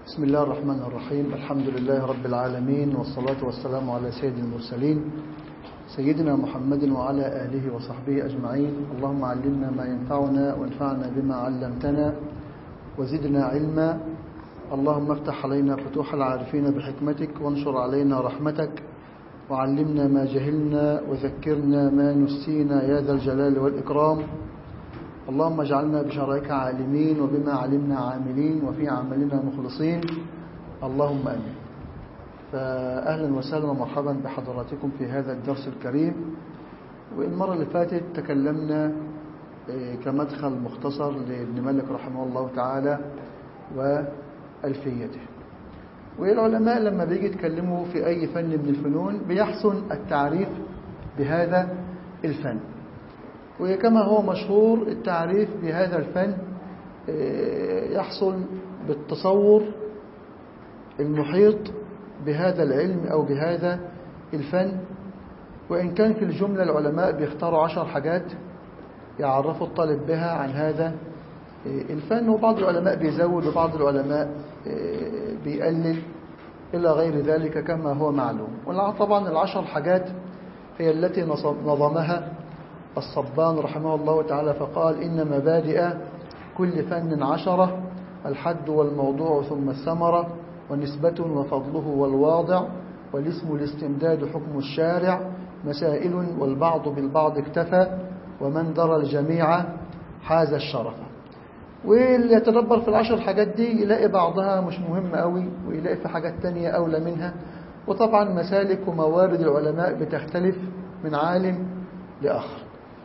بسم الله الرحمن الرحيم. الحمد لله رب العالمين، والصلاة والسلام على سيد المرسلين سيدنا محمد وعلى آله وصحبه أجمعين. اللهم علمنا ما ينفعنا وانفعنا بما علمتنا وزدنا علما. اللهم افتح علينا فتوح العارفين بحكمتك، وانشر علينا رحمتك، وعلمنا ما جهلنا وذكرنا ما نسينا يا ذا الجلال والإكرام. اللهم اجعلنا بشرعك عالمين وبما علمنا عاملين وفي عملنا مخلصين، اللهم آمين. فأهلا وسهلا ومرحبا بحضراتكم في هذا الدرس الكريم. والمرة اللي فاتت تكلمنا كمدخل مختصر لابن مالك رحمه الله تعالى وألفيته. والعلماء لما بيجي يتكلموا في أي فن من الفنون بيحسن التعريف بهذا الفن، وكما هو مشهور التعريف بهذا الفن يحصل بالتصور المحيط بهذا العلم أو بهذا الفن. وإن كان في الجملة العلماء بيختاروا 10 حاجات يعرفوا الطالب بها عن هذا الفن، وبعض العلماء بيزود وبعض العلماء بيقلل إلى غير ذلك كما هو معلوم. وطبعا 10 حاجات هي التي نظمها الصبان رحمه الله تعالى، فقال: إن مبادئ كل فن 10: الحد والموضوع ثم الثمرة، ونسبة وفضله والواضع، والاسم الاستمداد حكم الشارع، مسائل والبعض بالبعض اكتفى، ومن درى الجميع حاز الشرف. واللي يتدبر في 10 حاجات دي يلاقي بعضها مش مهم قوي، ويلاقي في حاجات تانية أولى منها. وطبعا مسالك وموارد العلماء بتختلف من عالم لآخر.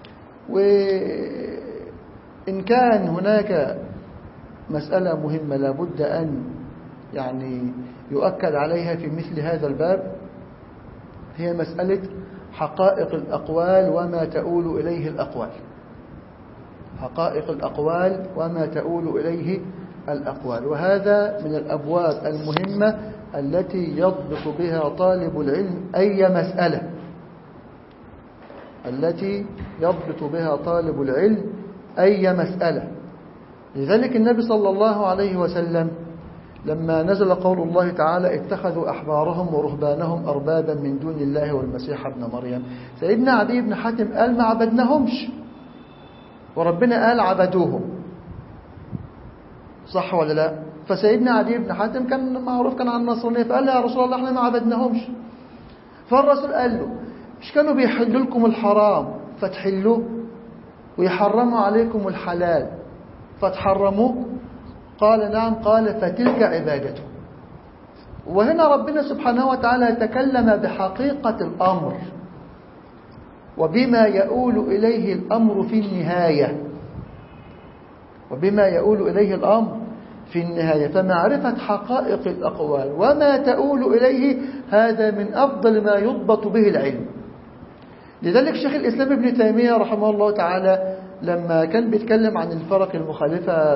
وإن كان هناك مسألة مهمة لابد أن يؤكد عليها في مثل هذا الباب، هي مسألة حقائق الأقوال وما تؤول إليه الأقوال. حقائق الأقوال وما تؤول إليه الأقوال، وهذا من الأبواب المهمة التي يضبط بها طالب العلم أي مسألة، التي يضبط بها طالب العلم أي مسألة. لذلك النبي صلى الله عليه وسلم لما نزل قول الله تعالى: اتخذوا أحبارهم ورهبانهم أربابا من دون الله والمسيح ابن مريم، سيدنا عدي بن حاتم قال: ما عبدناهمش، وربنا قال: عبدوهم. صح ولا لا؟ فسيدنا عدي بن حاتم كان معروف كان عن النصرانية، فقال: يا رسول الله احنا ما عبدناهمش. فالرسول قال له: مش كانوا بيحلوا لكم الحرام فتحلوه، ويحرموا عليكم الحلال فتحرموه؟ قال: نعم. قال: فتلك عبادته. وهنا ربنا سبحانه وتعالى تكلم بحقيقة الأمر وبما يؤول إليه الأمر في النهاية، وبما يؤول إليه الأمر في النهاية. فمعرفة حقائق الأقوال وما تؤول إليه هذا من أفضل ما يضبط به العلم. لذلك شيخ الإسلام ابن تيمية رحمه الله تعالى لما كان بيتكلم عن الفرق المخالفة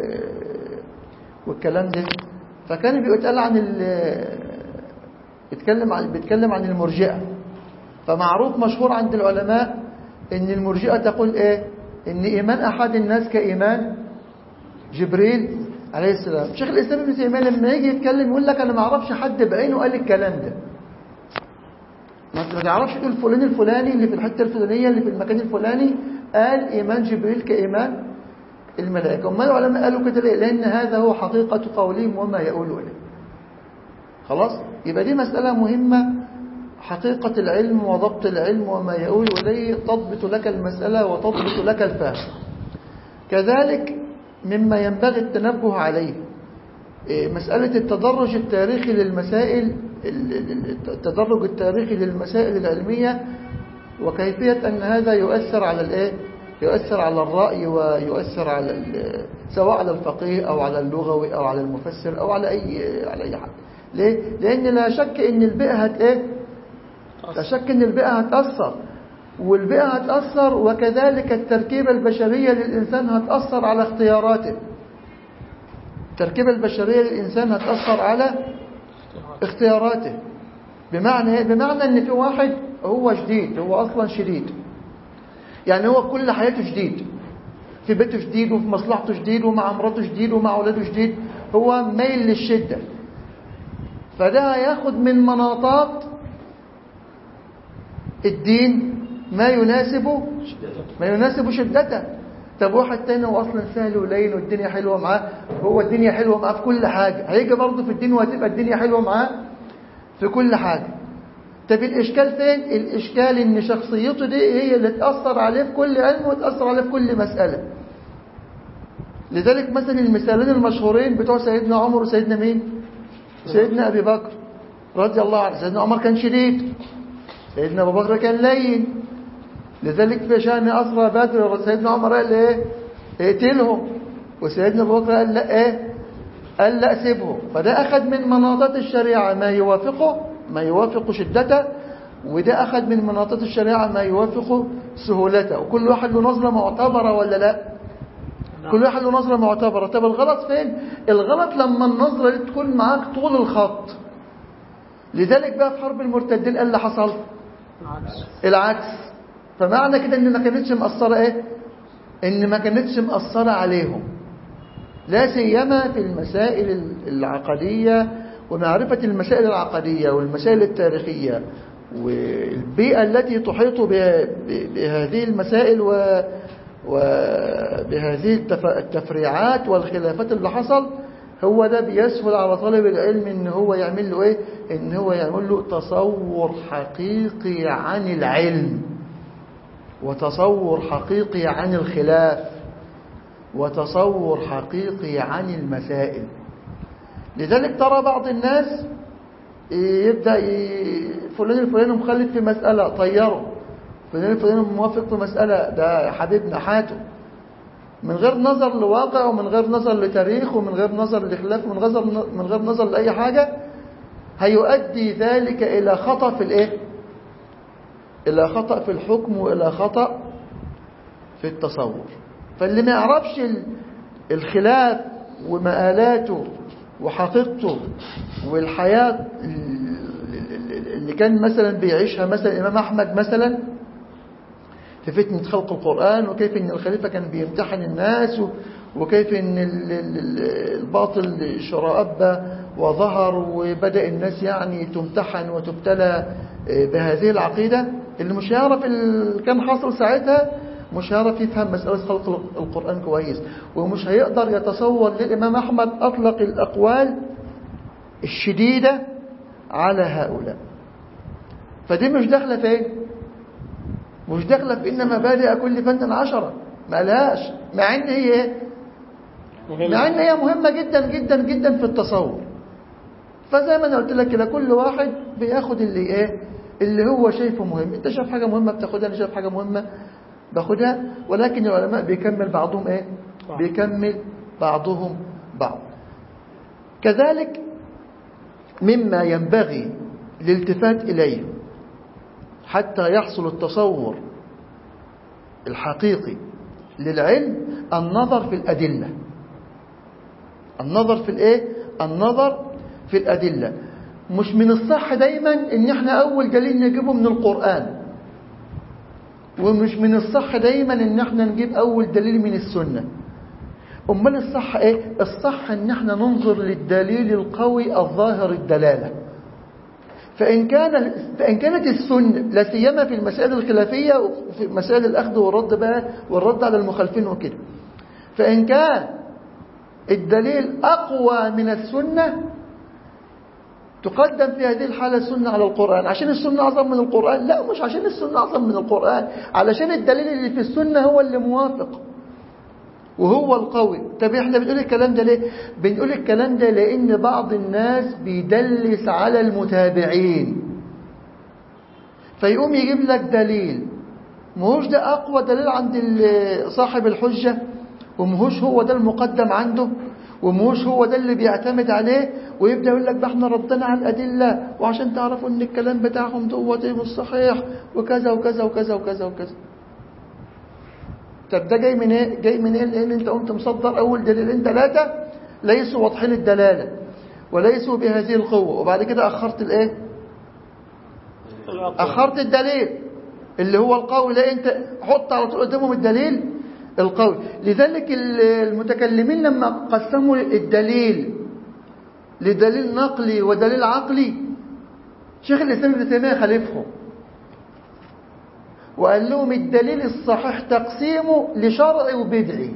والكلام ده، فكان بيتكلم عن المرجئة. فمعروف مشهور عند العلماء ان المرجئة تقول ايه؟ ان ايمان احد الناس كايمان جبريل عليه السلام. شيخ الإسلام ابن تيمية لما يجي يتكلم يقول لك: انا ما اعرفش حد بعينه قال الكلام ده. ما تعرفش تقول فلان الفلاني اللي في الحتة الفلانية اللي في المكان الفلاني قال ايمان جبريل كايمان الملائكة. وما العلماء قالوا كده ليه؟ لأن هذا هو حقيقة قولهم وما يقولوا إليه. خلاص؟ يبقى دي مسألة مهمة، حقيقة العلم وضبط العلم وما يقول إليه تضبط لك المسألة وتضبط لك الفهم. كذلك مما ينبغي التنبه عليه مسألة التدرج التاريخي للمسائل، التدرج التاريخي للمسائل العلمية، وكيفية أن هذا يؤثر على الإيه؟ يؤثر على الرأي، ويؤثر على سواء على الفقيه أو على اللغوي أو على المفسر أو على أي حد. ليه؟ لأن لا شك إن البيئة لا شك إن البيئة هتأثر، والبيئة هتأثر، وكذلك التركيبة البشرية للإنسان هتأثر على اختياراته. التركيبة البشرية للإنسان هتأثر على اختياراته. بمعنى إن في واحد هو جديد، هو أصلا شديد، يعني هو كل حياته جديد، في بيته جديد وفي مصلحته جديد ومع مراته جديد ومع أولاده جديد، هو ميل للشدة، فده هياخد من مناطات الدين ما يناسب شدته. طب واحد تاني هو اصلا سهل ولين والدنيا حلوه معاه، هو الدنيا حلوه معاه في كل حاجه، هيجي برضه في الدين وهتبقى الدنيا حلوه معاه في كل حاجه. طب الاشكال فين؟ الاشكال ان شخصيته دي هي اللي تاثر عليه في كل علم وتاثر عليه في كل مساله. لذلك مثلا المثالين المشهورين بتوع سيدنا عمر وسيدنا مين؟ سيدنا ابي بكر رضي الله عنه. سيدنا عمر كان شديد، سيدنا ابو بكر كان لين. لذلك في شأن أسرى بدر سيدنا عمر قال ايه؟ اقتلهم، وسيدنا ابو بكر قال لا ايه؟ قال لا سيبهم. فده أخذ من مناطات الشريعة ما يوافق شدته، وده أخذ من مناطات الشريعة ما يوافق سهولته. وكل واحد له نظرة معتبرة ولا لا؟ كل واحد له نظرة معتبرة. طب الغلط فين؟ الغلط لما النظرة دي تكون معاك طول الخط. لذلك بقى في حرب المرتدين قال اللي حصل العكس. فمعنى كده ان ما كانتش مأثرة ايه؟ ان ما كانتش مأثرة عليهم، لا سيما في المسائل العقدية ومعرفة المسائل العقدية والمسائل التاريخية والبيئة التي تحيط بهذه المسائل وبهذه التفريعات والخلافات اللي حصل. هو ده بيسهل على طالب العلم ان هو يعمل له ايه؟ ان هو يعمل له تصور حقيقي عن العلم، وتصور حقيقي عن الخلاف، وتصور حقيقي عن المسائل. لذلك ترى بعض الناس يبدأ فلان الفلاني مخالف في مسألة طيره، فلان الفلاني موافق في مسألة، ده حبيبنا حاته، من غير نظر لواقع ومن غير نظر لتاريخ ومن غير نظر لخلاف ومن غير نظر لأي حاجة. هيؤدي ذلك إلى خطأ في الإيه؟ إلى خطأ في الحكم وإلى خطأ في التصور. فاللي ما يعرفش الخلاف ومآلاته وحقيقته والحياة اللي كان مثلا بيعيشها مثلا الإمام أحمد مثلا في فتنة خلق القرآن، وكيف ان الخليفة كان بيمتحن الناس، وكيف ان الباطل شرأب وظهر وبدأ الناس يعني تمتحن وتبتلى بهذه العقيدة. اللي مش هيعرف اللي كان حاصل ساعتها مش هيعرف يفهم مسألة خلق القرآن كويس، ومش هيقدر يتصور للإمام أحمد أطلق الأقوال الشديدة على هؤلاء. فدي مش داخلة فين؟ مش داخله في ان مبادئ كل فن 10 ما لهاش، مع ان هي مهمه جدا جدا جدا في التصور. فزي ما انا قلت لك كده، كل واحد بياخد اللي هو شايفه مهم. انت شايف حاجه مهمه بتاخدها، انا شايف حاجه مهمه باخدها. ولكن العلماء بيكمل بعضهم بيكمل بعضهم بعض. كذلك مما ينبغي الالتفات اليه حتى يحصل التصور الحقيقي للعلم النظر في الأدلة. النظر في النظر في الأدلة. مش من الصح دايما ان احنا اول دليل نجيبه من القرآن، ومش من الصح دايما ان احنا نجيب اول دليل من السنة. امال الصح ايه؟ الصح ان احنا ننظر للدليل القوي الظاهر الدلالة. فإن كانت السنة لا سيما في المسائل الخلافية وفي مسائل الأخذ والرد على المخالفين وكده، فإن كان الدليل أقوى من السنة تقدم في هذه الحالة السنة على القرآن. عشان السنة أعظم من القرآن؟ لا، مش عشان السنة أعظم من القرآن، علشان الدليل اللي في السنة هو اللي موافق وهو القوي. طب احنا بنقول الكلام ده ليه؟ بنقول الكلام ده لأن بعض الناس بيدلس على المتابعين، فيقوم يجيب لك دليل مهوش ده أقوى دليل عند صاحب الحجة، ومهوش هو ده المقدم عنده، ومهوش هو ده اللي بيعتمد عليه، ويبدأ يقول لك ده احنا ردنا على الأدلة وعشان تعرفوا ان الكلام بتاعهم دوت مش صحيح وكذا وكذا وكذا وكذا وكذا. طب ده جاي من ايه؟ جاي من ايه؟ لان انت قمت مصدر اول دليلين 3 ليسوا واضحين الدلاله وليسوا بهذه القوه، وبعد كده اخرت اخرت الدليل اللي هو القوي. لا، انت حط على طول قدامهم الدليل القوي. لذلك المتكلمين لما قسموا الدليل لدليل نقلي ودليل عقلي. شيخ الإسلام ابن تيمية خالفهم وقال لهم الدليل الصحيح تقسيمه لشرعي وبدعي،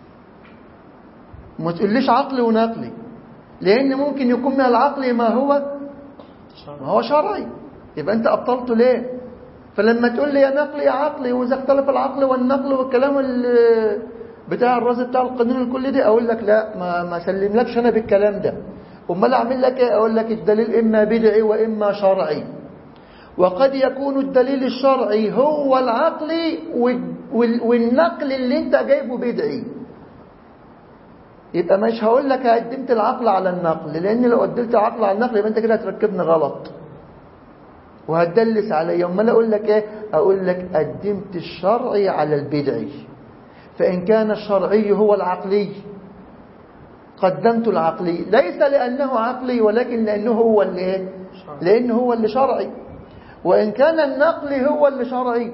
ما تقوليش عقلي ونقلي، لأن ممكن يكون من العقل ما هو شرعي، يبقى أنت أبطلته ليه؟ فلما تقول لي يا نقلي يا عقلي، وإذا اختلف العقل والنقل والكلام بتاع الرازي بتاع القانون الكلي دي، أقول لك لا، ما سلملكش أنا بالكلام ده. أمال أعمل لك إيه؟ أقول لك الدليل إما بدعي وإما شرعي، وقد يكون الدليل الشرعي هو العقلي والنقل اللي أنت جايبه بدعي. يبقى مش هقول لك قدمت العقل على النقل، لأن لو قدمت العقل على النقل يبقى أنت كده هتركبني غلط وهتدلس عليا. امال اقول لك ايه؟ اقول لك قدمت الشرعي على البدعي، فان كان الشرعي هو العقلي قدمت العقلي، ليس لانه عقلي ولكن لانه هو اللي ايه؟ لانه هو اللي شرعي. وان كان النقلي هو اللي شرعي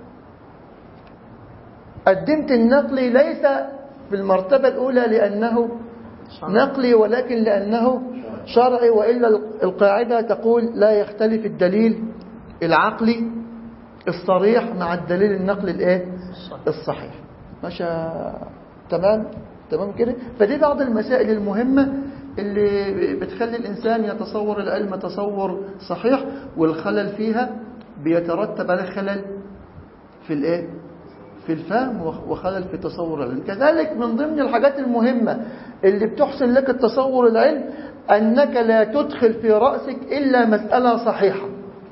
قدمت النقلي ليس في المرتبه الاولى لانه نقلي ولكن لانه شرعي. وإلا القاعدة تقول لا يختلف الدليل العقلي الصريح مع الدليل النقلي الايه؟ الصحيح. ماشي تمام كده. فدي بعض المسائل المهمة اللي بتخلي الإنسان يتصور العلم تصور صحيح، والخلل فيها بيترتب على خلل في الايه؟ في الفهم وخلل في تصور العلم. كذلك من ضمن الحاجات المهمة اللي بتحسن لك التصور العلم أنك لا تدخل في رأسك إلا مسألة صحيحة،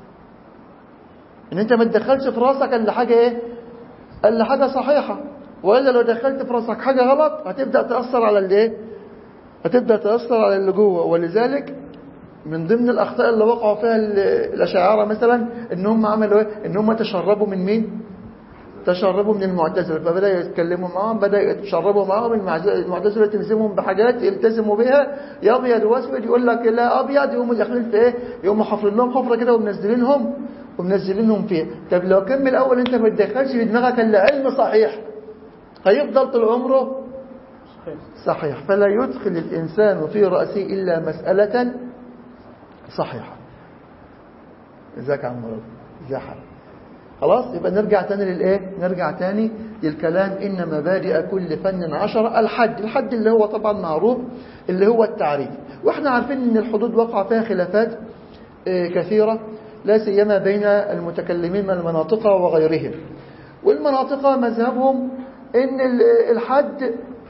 إن أنت ما تدخلش في رأسك إلا حاجة إيه؟ إلا حاجة صحيحة. وإلا لو دخلت في رأسك حاجة غلط هتبدأ تأثر على اللي إيه؟ هتبدأ تأثر على اللي جوه. ولذلك من ضمن الأخطاء اللي وقعوا فيها الأشاعرة مثلا إن هم عملوا إيه؟ إن هم تشربوا من مين؟ تشربوا من المعتزلة، فبدأوا يتكلموا معهم، بدأوا يتشربوا معهم. المعتزلة تلزمهم بحاجات يلتزموا بها، يا أبيض وأسود، يقول لك لا أبيض، يقوموا داخلين في إيه؟ يقوموا حفرين لهم حفرة كده ومنزلينهم فيها. طب لو كان من الأول أنت ما تدخلش في دماغك إلا علم صحيح هيفضل طول عمره صحيح. فلا يدخل الإنسان في رأسه إلا مسألة صحيحة. ازيك يا عم رب؟ ازي حالك؟ خلاص. يبقى نرجع تاني للايه؟ نرجع تاني للكلام. ان مبادئ كل فن 10. الحد اللي هو طبعا معروف اللي هو التعريف، واحنا عارفين ان الحدود وقع فيها خلافات كثيرة، لا سيما بين المتكلمين من المناطق وغيرهم. والمناطق مذهبهم ان الحد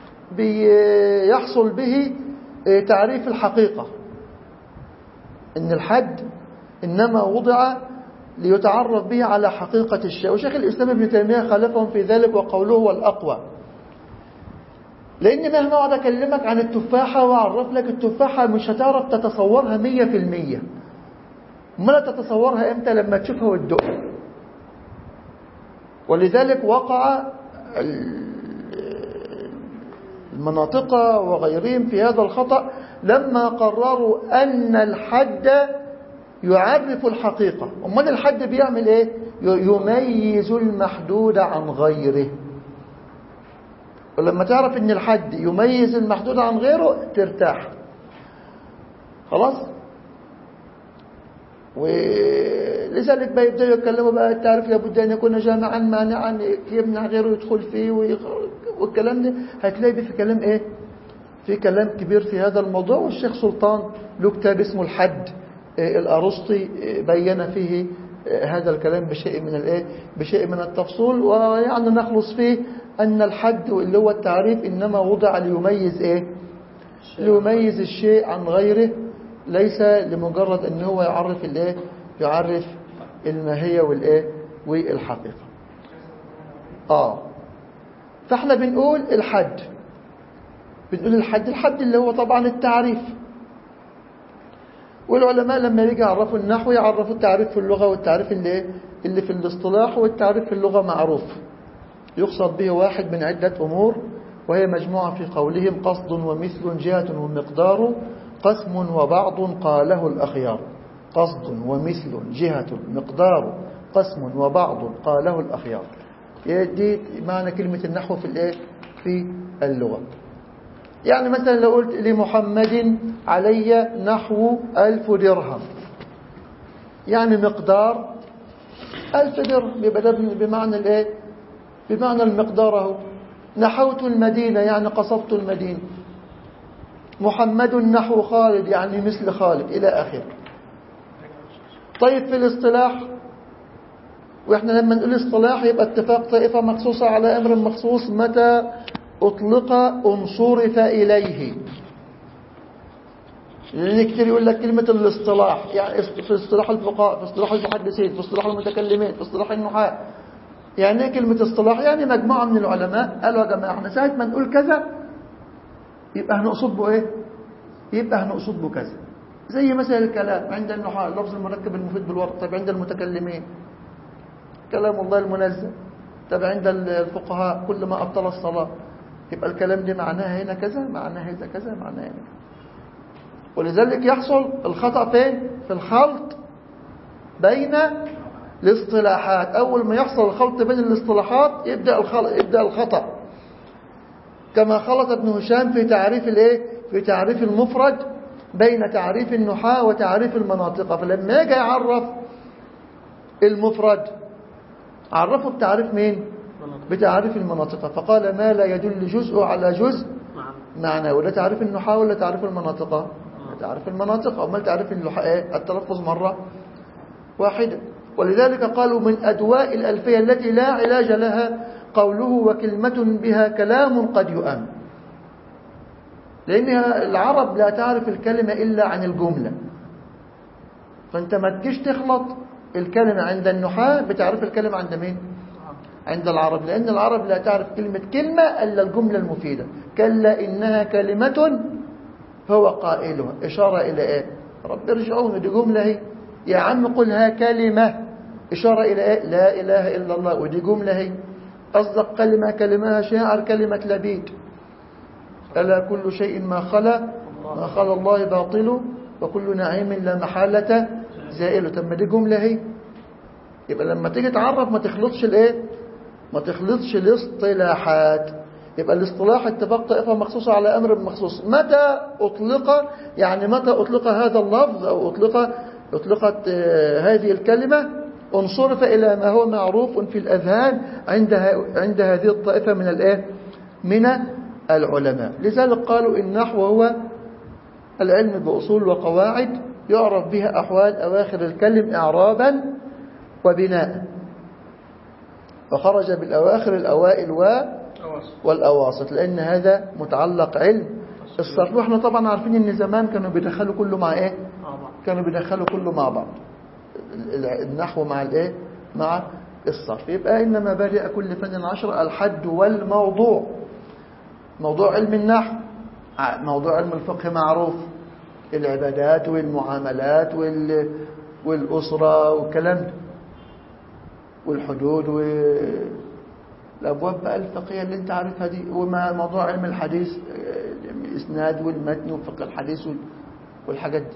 بيحصل به تعريف الحقيقة، ان الحد انما وضع ليتعرف به على حقيقة الشيء. وشيخ الإسلام ابن تيمية خالفهم في ذلك وقوله هو الأقوى، لأن مهما أقعد أكلمك عن التفاحة وأعرف لك التفاحة مش هتعرف تتصورها 100%. ما تتصورها إمتى؟ لما تشوفها وتدوقها. ولذلك وقع المناطق وغيرهم في هذا الخطأ لما قرروا أن الحد يعرف الحقيقة. أمال الحد بيعمل إيه؟ يميز المحدود عن غيره. ولما تعرف أن الحد يميز المحدود عن غيره ترتاح. خلاص. ولذلك بقى يبدأوا يتكلموا بقى التعريف لابد أن يكون جامعا مانعا يمنع غيره يدخل فيه والكلام ده. هتلاقي في كلام إيه؟ في كلام كبير في هذا الموضوع. والشيخ سلطان له كتاب اسمه الحد الأرسطي بين فيه هذا الكلام بشيء من التفصيل. ويعني نخلص فيه أن الحد اللي هو التعريف إنما وضع ليميز ليميز الشيء عن غيره، ليس لمجرد أن هو يعرف الماهية والحقيقة. فاحنا بنقول الحد اللي هو طبعا التعريف. والعلماء لما يجي يعرفوا النحو يعرفوا التعريف في اللغة والتعريف اللي في الاصطلاح. والتعريف في اللغة معروف، يقصد به واحد من عدة أمور، وهي مجموعة في قولهم قصد ومثل جهة ومقدار قسم وبعض قاله الأخيار. قصد ومثل جهة مقدار قسم وبعض قاله الأخيار. دي معنى كلمة النحو في اللغة. يعني مثلا لو قلت لمحمد علي نحو 1000 درهم، يعني مقدار 1000 درهم، يبقى ده بمعنى الايه؟ بمعنى المقدار اهو. نحوت المدينة يعني قصدت المدينة. محمد نحو خالد يعني مثل خالد إلى آخره. طيب في الاصطلاح، وإحنا لما نقول اصطلاح يبقى اتفاق طائفة مخصوصة على أمر مخصوص متى أطلق انصرف إليه. لأن كتير يقول لك كلمة الاصطلاح يعني في اصطلاح الفقهاء، في اصطلاح المحدثين، في اصطلاح المتكلمين، في اصطلاح النحاة. يعني ايه كلمة اصطلاح؟ يعني مجموعة من العلماء قالوا يا جماعة احنا ساعة ما نقول كذا يبقى هنقصد به ايه؟ يبقى هنقصد به كذا. زي مثلا الكلام عند النحاة اللفظ المركب المفيد بالورد. طيب عند المتكلمين كلام الله المنزل. طيب عند الفقهاء كل ما أبطل الصلاة. يبقى الكلام دي معناها هنا كذا، معناها هنا كذا، معناها هنا. ولذلك يحصل الخطأ فين؟ في الخلط بين الاصطلاحات. أول ما يحصل الخلط بين الاصطلاحات يبدأ الخطأ. كما خلط ابن هشام في تعريف الايه؟ في تعريف المفرد بين تعريف النحاة وتعريف المناطق. فلما يجي يعرف المفرد عرفه بتعريف مين؟ بتعريف المناطق. فقال ما لا يدل جزء على جزء معنى. ولا تعريف النحاة ولا تعريف المناطق؟ تعريف المناطق. أو ما تعريف التلفظ مرة واحدة. ولذلك قالوا من أدواء الألفية التي لا علاج لها قوله وكلمة بها كلام قد يؤم. لأن العرب لا تعرف الكلمة إلا عن الجملة. فأنت ما تجيش تخلط الكلمة عند النحاة بتعرف الكلمة عند مين؟ عند العرب. لأن العرب لا تعرف كلمة إلا الجملة المفيدة. كلا إنها كلمة هو قائلها. إشارة إلى إيه؟ رب ارجعون، دي جملة هي. يا عم قلها كلمة، إشارة إلى إيه؟ لا إله إلا الله، ودي جملة هي. أصدق كلمة شاعر كلمة لبيد. ألا كل شيء ما خلا الله باطل وكل نعيم لا محالة زائل. تم دي جملة هي. يبقى لما تيجي تعرف ما تخلطش الايه؟ ما تخلطش الاصطلاحات. يبقى الاصطلاح اتفاق طائفة مخصوصة على أمر مخصوص. متى أطلق؟ يعني متى أطلق هذا اللفظ أو أطلقت هذه الكلمة انصرف إلى ما هو معروف في الأذهان عند هذه الطائفة من الايه؟ من العلماء. لذلك قالوا النحو هو العلم بأصول وقواعد يعرف بها أحوال أواخر الكلم إعرابا وبناء. فخرج بالأواخر الأوائل والأواسط، لأن هذا متعلق علم الصرف. وإحنا طبعا عارفين أن زمان كانوا بيدخلوا كله مع إيه؟ كانوا بيدخلوا كله مع بعض، النحو مع الإيه؟ مع الصرف. يبقى إنما بارئ كل فن 10 الحد والموضوع. موضوع علم النحو، موضوع علم الفقه معروف، العبادات والمعاملات والأسرة والكلام ده، والحدود والأبواب بقى الفقهية اللي انت عارفها دي. ومع موضوع علم الحديث الإسناد والمتن وفقه الحديث والحاجات دي.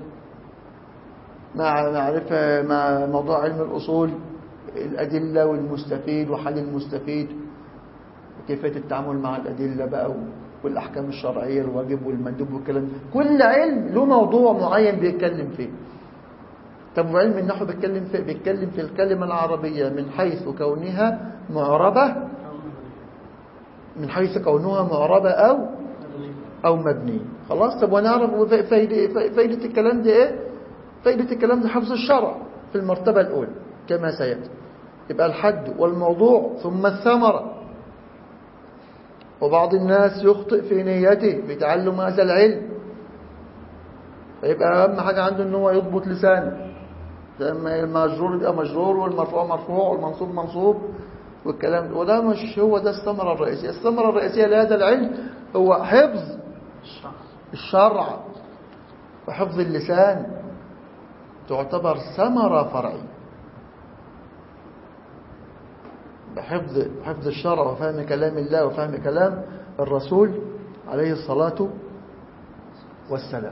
مع معرفة مع موضوع علم الأصول الأدلة والمستفيد وحل المستفيد وكيفية التعامل مع الأدلة بقى والأحكام الشرعية الواجب والمندوب والكلام ده. كل علم له موضوع معين بيتكلم فيه. طب وعلم النحو بيتكلم في الكلمة العربية من حيث كونها معربة، من حيث كونها معربة أو مبنية. خلاص. طب ونعرف فايدة الكلام ده إيه؟ فايدة الكلام ده حفظ الشرع في المرتبة الأولى كما سيأتي. يبقى الحد والموضوع ثم الثمرة. وبعض الناس يخطئ في نيته في تعلم هذا العلم، فيبقى أهم حاجة عنده أنه يضبط لسانه. لما المجرور يبقى مجرور والمرفوع مرفوع والمنصوب منصوب والكلام ده. وده مش هو ده الثمرة الرئيسية. الثمرة الرئيسية لهذا العلم هو حفظ الشرع وحفظ اللسان، تعتبر ثمرة فرعية. حفظ الشرع وفهم كلام الله وفهم كلام الرسول عليه الصلاة والسلام.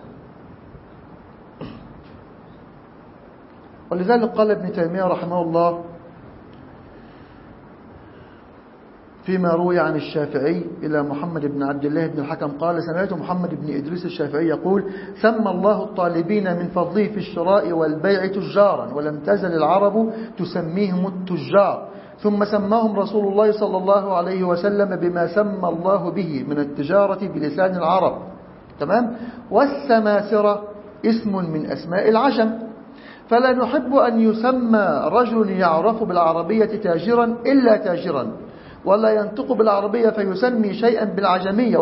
ولذلك قال ابن تيمية رحمه الله فيما روي عن الشافعي إلى محمد بن عبد الله بن الحكم قال: سمعت محمد بن إدريس الشافعي يقول: سمى الله الطالبين من فضله في الشراء والبيع تجارا، ولم تزل العرب تسميهم التجار، ثم سماهم رسول الله صلى الله عليه وسلم بما سمى الله به من التجارة بلسان العرب. تمام؟ والسماسرة اسم من أسماء العجم، فلا نحب أن يسمى رجل يعرف بالعربية تاجرا إلا تاجرا، ولا ينطق بالعربية فيسمي شيئا بالعجمية،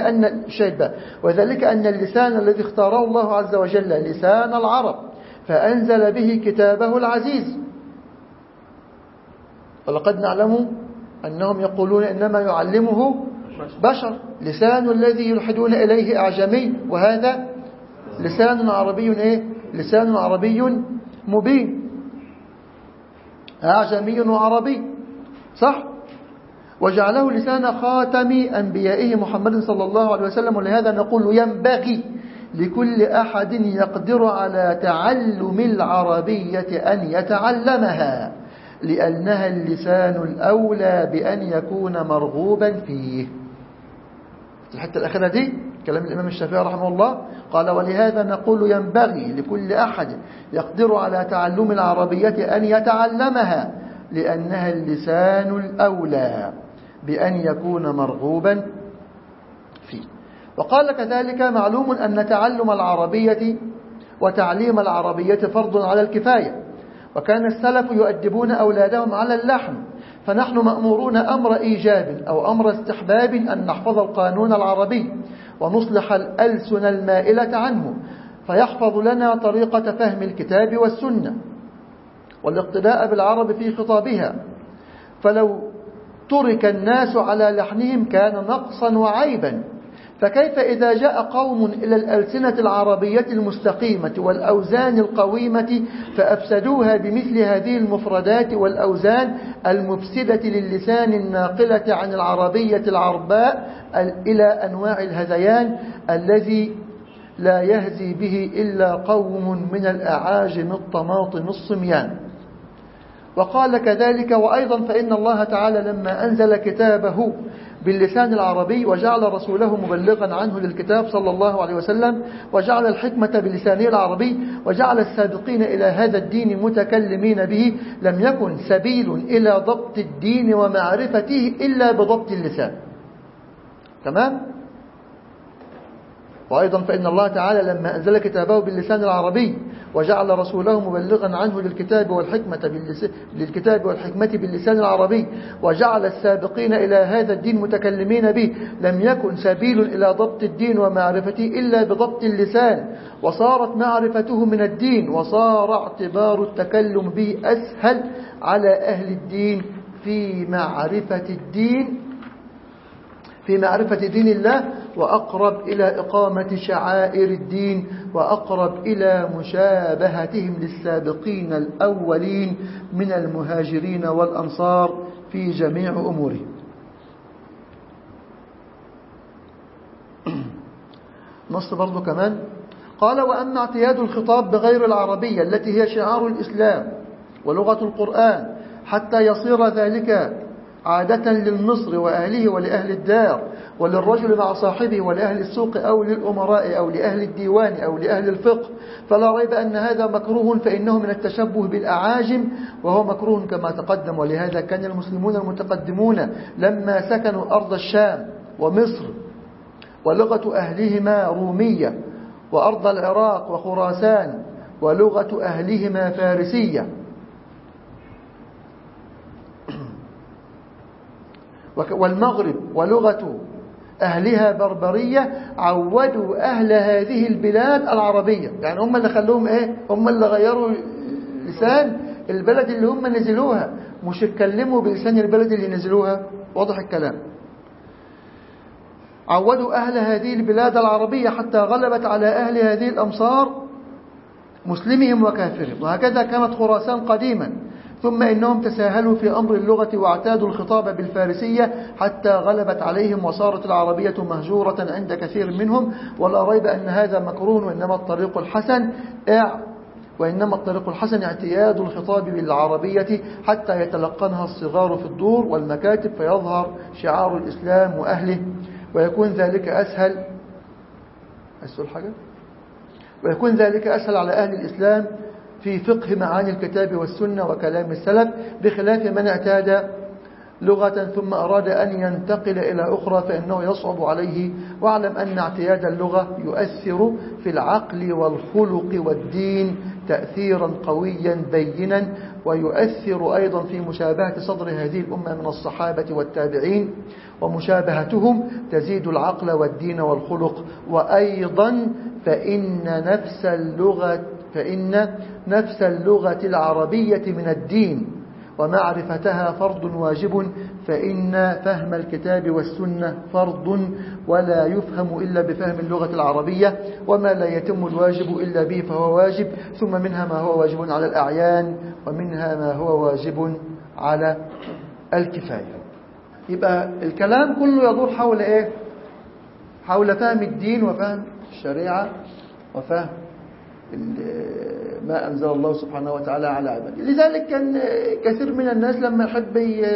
وذلك أن اللسان الذي اختاره الله عز وجل لسان العرب، فأنزل به كتابه العزيز. ولقد نعلم أنهم يقولون إنما يعلمه بشر، لسان الذي يلحدون إليه أعجمي، وهذا لسان عربي إيه؟ لسان عربي مبين، أعجمي وعربي، صح؟ وجعله لسان خاتم أنبيائه محمد صلى الله عليه وسلم. ولهذا نقول: ينبغي لكل أحد يقدر على تعلم العربية أن يتعلمها، لأنها اللسان الأولى بأن يكون مرغوبا فيه. الحتة الأخيرة دي كلام الإمام الشافعي رحمه الله، قال: ولهذا نقول ينبغي لكل أحد يقدر على تعلم العربية أن يتعلمها، لأنها اللسان الأولى بأن يكون مرغوبا فيه. وقال كذلك: معلوم أن تعلم العربية وتعليم العربية فرض على الكفاية، وكان السلف يؤدبون أولادهم على اللحن، فنحن مأمورون أمر إيجاب أو أمر استحباب أن نحفظ القانون العربي ونصلح الألسن المائلة عنه، فيحفظ لنا طريقة فهم الكتاب والسنة والاقتداء بالعرب في خطابها. فلو ترك الناس على لحنهم كان نقصا وعيبا، فكيف إذا جاء قوم إلى الألسنة العربية المستقيمة والأوزان القويمة فأفسدوها بمثل هذه المفردات والأوزان المفسدة للسان الناقلة عن العربية العرباء إلى أنواع الهذيان الذي لا يهزي به إلا قوم من الأعاجم الطماطم الصميان. وقال كذلك: وأيضا فإن الله تعالى لما أنزل كتابه باللسان العربي وجعل رسوله مبلغا عنه للكتاب صلى الله عليه وسلم، وجعل الحكمة بلسانه العربي، وجعل السابقين إلى هذا الدين متكلمين به، لم يكن سبيل إلى ضبط الدين ومعرفته إلا بضبط اللسان. تمام؟ وأيضا فإن الله تعالى لما أنزل كتابه باللسان العربي وجعل رسوله مبلغا عنه للكتاب والحكمة باللسان العربي، وجعل السابقين إلى هذا الدين متكلمين به، لم يكن سبيل إلى ضبط الدين ومعرفته إلا بضبط اللسان، وصارت معرفته من الدين، وصار اعتبار التكلم به أسهل على أهل الدين في معرفة دين الله، وأقرب إلى إقامة شعائر الدين، وأقرب إلى مشابهتهم للسابقين الأولين من المهاجرين والأنصار في جميع أمورهم. نص برضو كمان قال: وأما اعتياد الخطاب بغير العربية التي هي شعار الإسلام ولغة القرآن حتى يصير ذلك عادة للمصر وأهله ولأهل الدار وللرجل مع صاحبه ولأهل السوق أو للأمراء أو لأهل الديوان أو لأهل الفقه، فلا ريب أن هذا مكروه، فإنه من التشبه بالأعاجم، وهو مكروه كما تقدم. ولهذا كان المسلمون المتقدمون لما سكنوا أرض الشام ومصر ولغة أهلهما رومية، وأرض العراق وخراسان ولغة أهلهما فارسية، والمغرب ولغة أهلها بربرية، عودوا أهل هذه البلاد العربية. يعني هم اللي خلوهم إيه؟ هم اللي غيروا لسان البلد اللي هم نزلوها، مش يتكلموا بلسان البلد اللي نزلوها. واضح الكلام؟ عودوا أهل هذه البلاد العربية حتى غلبت على أهل هذه الأمصار مسلمهم وكافرهم. وهكذا كانت خراسان قديما، ثم إنهم تساهلوا في أمر اللغة واعتادوا الخطاب بالفارسية حتى غلبت عليهم، وصارت العربية مهجورة عند كثير منهم. ولا ريب أن هذا مكروه، وإنما الطريق الحسن وإنما الطريق الحسن اعتياد الخطاب بالعربية حتى يتلقنها الصغار في الدور والمكاتب فيظهر شعار الإسلام وأهله، ويكون ذلك أسهل على أهل الإسلام في فقه معاني الكتاب والسنة وكلام السلف، بخلاف من اعتاد لغة ثم أراد أن ينتقل إلى أخرى فإنه يصعب عليه. واعلم أن اعتياد اللغة يؤثر في العقل والخلق والدين تأثيرا قويا بينا، ويؤثر أيضا في مشابهة صدر هذه الأمة من الصحابة والتابعين، ومشابهتهم تزيد العقل والدين والخلق. وأيضا فإن نفس اللغة العربية من الدين ومعرفتها فرض واجب، فإن فهم الكتاب والسنة فرض ولا يفهم إلا بفهم اللغة العربية، وما لا يتم الواجب إلا به فهو واجب، ثم منها ما هو واجب على الأعيان ومنها ما هو واجب على الكفاية. يبقى الكلام كله يدور حول إيه؟ حول فهم الدين وفهم الشريعة وفهم ما أنزل الله سبحانه وتعالى على عباده. لذلك كان كثير من الناس لما يحب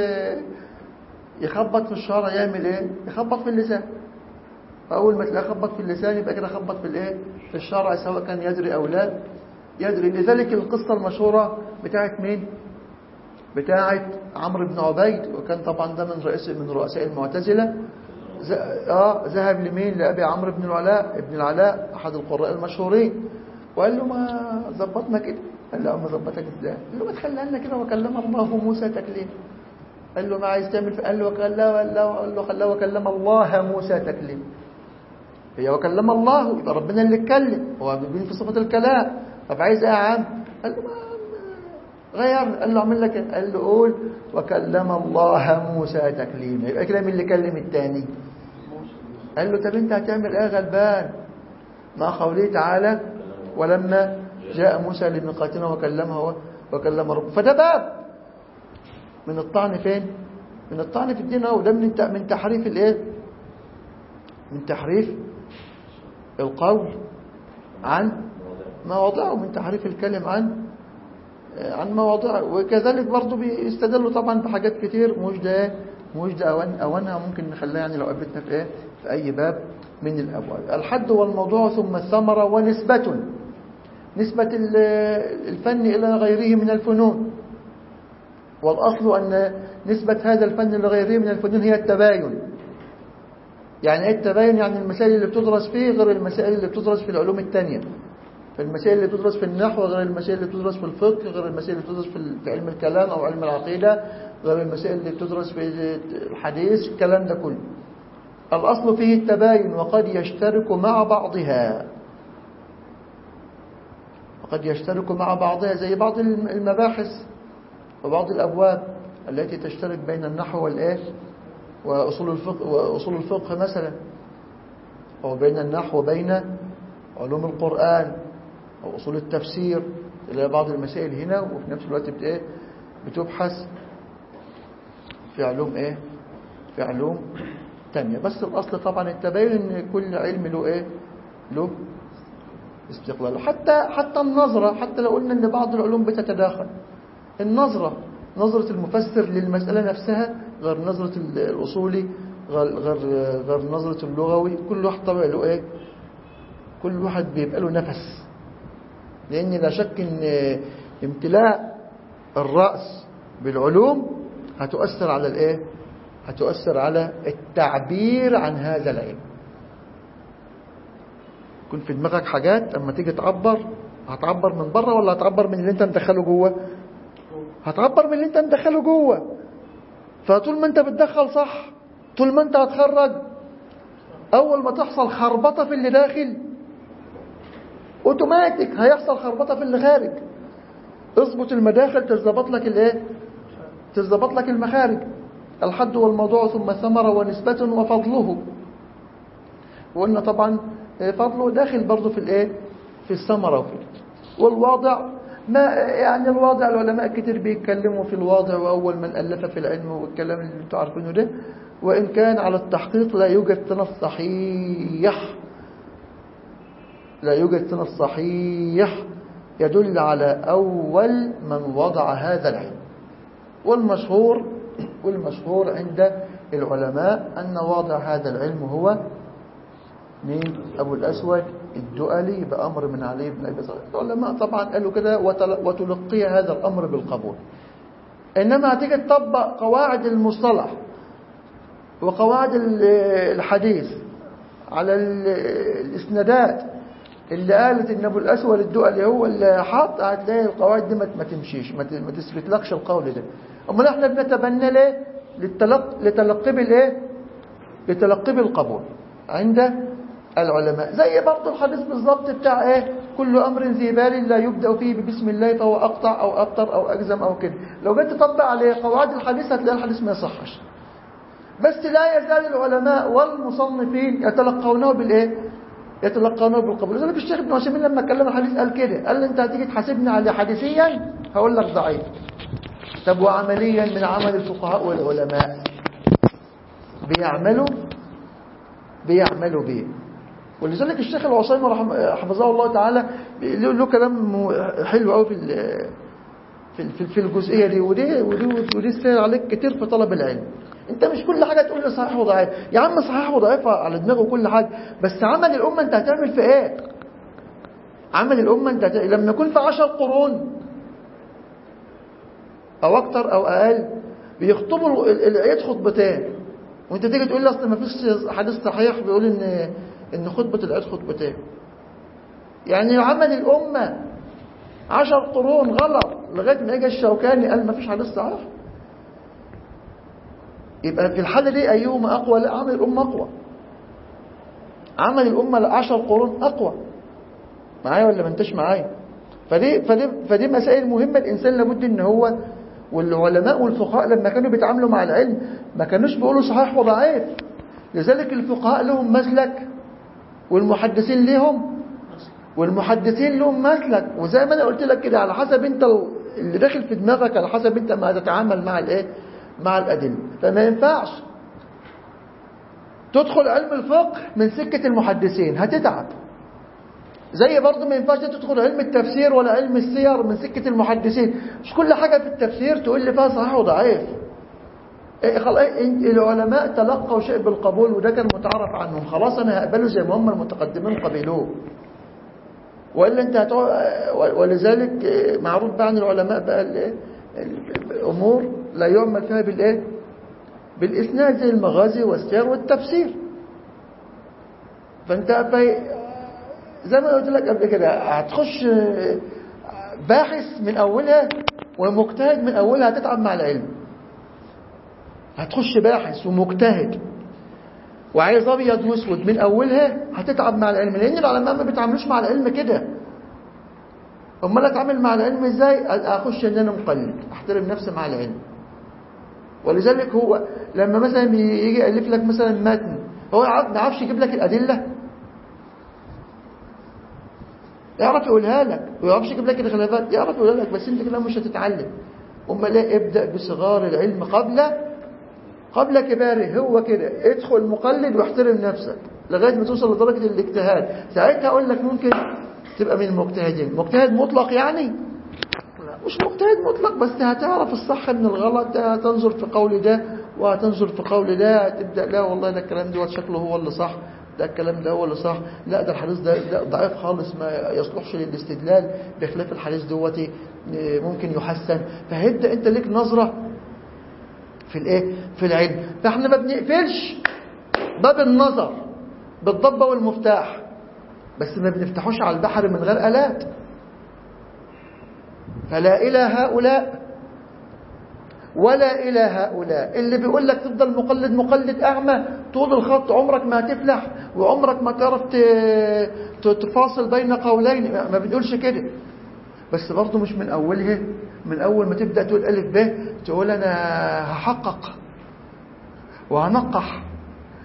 يخبط في الشارع يعمل إيه؟ يخبط في اللسان. فأول ما تلاقيه خبط في اللسان يبقى كده خبط في الإيه؟ في الشارع، سواء كان يدري أو لا يدري. لذلك القصة المشهورة بتاعت مين؟ بتاعت عمرو بن عبيد، وكان طبعا ده من رؤساء المعتزلة. ذهب لمين؟ لأبي عمرو بن العلاء أحد القراء المشهورين، وقال له ما ظبطنا كده. قال له ما ظبطك ازاي؟ قال له ما تخلى لنا كده وكلم الله موسى تكليم. قال له ما عايز تعمل؟ قال له خلاه وكلم الله موسى تكليم. هي وكلم الله يبقى ربنا اللي اتكلم، هو بيبين في صفة الكلام. طب عايز ايه يا عم؟ قال له ما غير. قال له اعمل لك. قال له قول وكلم الله موسى تكليما. يبقى كده مين اللي كلم الثاني؟ قال له طب انت هتعمل ايه غلبان؟ مع قوله تعالى ولما جاء موسى لميقاتنا وكلم ربه. فده باب من الطعن فين؟ من الطعن في الدين. وده من تحريف الايه؟ من تحريف القول عن مواضعه، من تحريف الكلم عن مواضعه. وكذلك برضه بيستدلوا طبعا بحاجات كتير مش ده أوانها، ممكن نخليها يعني لو قابلتنا في ايه؟ في أي باب من الأبواب. الحد والموضوع ثم الثمرة ونسبة الفن إلى غيره من الفنون. والأصل أن نسبة هذا الفن لغيره من الفنون هي التباين. يعني ايه التباين؟ يعني المسائل اللي بتدرس فيه غير المسائل اللي بتدرس في العلوم التانية. فالمسائل اللي بتدرس في النحو غير المسائل اللي بتدرس في الفقه، غير المسائل اللي بتدرس في علم الكلام أو علم العقيدة، غير المسائل اللي بتدرس في الحديث. الكلام ده كله الأصل فيه التباين، وقد يشترك مع بعضها زي بعض المباحث وبعض الأبواب التي تشترك بين النحو والإيه وأصول الفقه مثلا، أو بين النحو وبين علوم القرآن أو أصول التفسير. إلى بعض المسائل هنا وفي نفس الوقت بتبحث في علوم في علوم تانية. بس الأصل طبعا التباين، إن كل علم له استقلاله. حتى النظرة، حتى لو قلنا إن بعض العلوم بتتداخل، نظرة المفسر للمسألة نفسها غير نظرة الأصولي، غير نظرة اللغوي. كل واحد طبعا له كل واحد بيبقى له نفس. لأن لا شك إن امتلاء الرأس بالعلوم هتؤثر على التعبير عن هذا العلم. يكون في دماغك حاجات اما تيجي هتعبر من بره ولا هتعبر من اللي انت مدخله جوه؟ هتعبر من اللي انت مدخله جوه. فطول ما انت بتدخل صح، طول ما انت هتخرج، اول ما تحصل خربطة في اللي داخل اوتوماتيك هيحصل خربطة في اللي خارج. اظبط المداخل تظبط لك المخارج. الحد والموضوع ثم الثمرة ونسبة وفضله. وقلنا طبعا فضله داخل برضه في الثمرة والواضع. ما يعني الواضع العلماء كتير بيتكلموا في الواضع، وأول من ألف في العلم والكلام اللي انتوا عارفينه ده. وإن كان على التحقيق لا يوجد نص صحيح يدل على أول من وضع هذا العلم. والمشهور عند العلماء أن واضع هذا العلم هو مين؟ أبو الأسود الدؤلي بأمر من علي بن أبي طالب. العلماء طبعا قالوا كده وتلقي هذا الأمر بالقبول. إنما هتيجي تطبق قواعد المصطلح وقواعد الحديث على الإسنادات اللي قالت إن أبو الأسود الدؤلي هو اللي حط، هتلاقي القواعد دي ما تمشيش، ما تثبتلكش القول ده. أما احنا بنتبنى ليه؟ لتلقي بالقبول عند العلماء. زي برضه الحديث بالظبط بتاع ايه؟ كل امر ذي بال لا يبدا فيه بسم الله فهو اقطع او ابتر او اجزم او كده. لو جيت تطبق عليه قواعد الحديث هتلاقي الحديث ما يصحش. بس لا يزال العلماء والمصنفين يتلقونه بالقبول. لذلك الشيخ ابن عثيمين لما اتكلم الحديث قال كده، قال لي انت هتيجي تحاسبني على حديثيا هقول لك ضعيف. طب وعمليا من عمل الفقهاء والعلماء بيعملوا به. ولذلك الشيخ العثيمين حفظه الله تعالى له كلام حلو قوي في الجزئيه دي، ودي سهل عليك كتير في طلب العلم. انت مش كل حاجه تقول لي صحيح وضعيف، يا عم صحيح وضعيف على دماغه وكل حاجه، بس عمل الامه انت هتعمل في ايه؟ عمل الامه انت لما يكون في 10 قرون او اكتر او اقل بيخطبوا العيد خطبتين، وانت تيجي تقول لي اصل ما فيش حديث صحيح بيقول ان خطبه العيد خطبتين. يعني عمل الامه 10 قرون غلط لغايه ما يجي الشوكاني قال ما فيش حديث صحيح. يبقى في الحاله دي ايهما اقوى؟ لا، عمل الامه اقوى. عمل الامه 10 قرون اقوى. معايا ولا ما انتش معايا؟ فدي مسائل مهمه الانسان لابد ان هو، والعلماء والفقهاء لما كانوا بيتعاملوا مع العلم ما كانوش بيقولوا صحيح وضعيف. لذلك الفقهاء لهم مسلك والمحدثين لهم مسلك. وزي ما انا قلت لك كده، على حسب انت اللي داخل في دماغك، على حسب انت ما تتعامل مع الادله. فما ينفعش تدخل علم الفقه من سكه المحدثين، هتتعب. زي برضه ما ينفعش تدخل علم التفسير ولا علم السير من سكة المحدثين. مش كل حاجة في التفسير تقول لي فيها صحيح وضعيف. العلماء تلقوا شيء بالقبول وده كان متعارف عنهم، خلاص انا هقبله زي ما هم المتقدمين قبلوه. والا انت ولذلك معروف بقى عن العلماء بقى الامور لا يعمل فيها بالاسناد زي المغازي والسير والتفسير. فانت زي ما قلت لك قبل كده هتخش باحث من أولها ومجتهد من أولها، هتتعب مع العلم. هتخش باحث ومجتهد وعايز أبيض واسود من أولها، هتتعب مع العلم. لأن العلماء ما بيتعاملوش مع العلم كده. أمال أتعامل مع العلم إزاي؟ أخش إن أنا مقلد، أحترم نفسي مع العلم. ولذلك هو لما مثلا يجي يألف لك مثلا متن، هو ما يعرفش يجيب لك الأدلة، يعرف يقولها لك، ويعرفش يجيب لك الخلافات، يعرف يقولها لك، بس انت كده مش هتتعلم. لا، ابدأ بصغار العلم قبل كباره. هو كده ادخل مقلد واحترم نفسك لغايه ما توصل لدرجه الاجتهاد. ساعتها اقول لك ممكن تبقى من المجتهدين. مجتهد مطلق يعني؟ لا، مش مجتهد مطلق، بس هتعرف الصح من الغلط. هتنظر في قول ده وهتنظر في قول ده، تبدا لا والله ده الكلام دوت شكله هو اللي صح، ده الكلام ده هو اللي صح، لا ده الحديث ده ضعيف خالص ما يصلحش للاستدلال، بخلاف الحديث دوت ممكن يحسن. فهيبدا انت ليك نظره في العلم. فاحنا ما بنقفلش باب النظر بالضبه والمفتاح، بس ما بنفتحوش على البحر من غير آلات. فلا إلى هؤلاء ولا إلى هؤلاء. اللي بيقول لك تفضل مقلد أعمى طول الخط، عمرك ما هتفلح وعمرك ما تعرف تفاصل بين قولين. ما بنقولش كده، بس برضه مش من أولها. من أول ما تبدأ تقول ألف ب تقول أنا هحقق وهنقح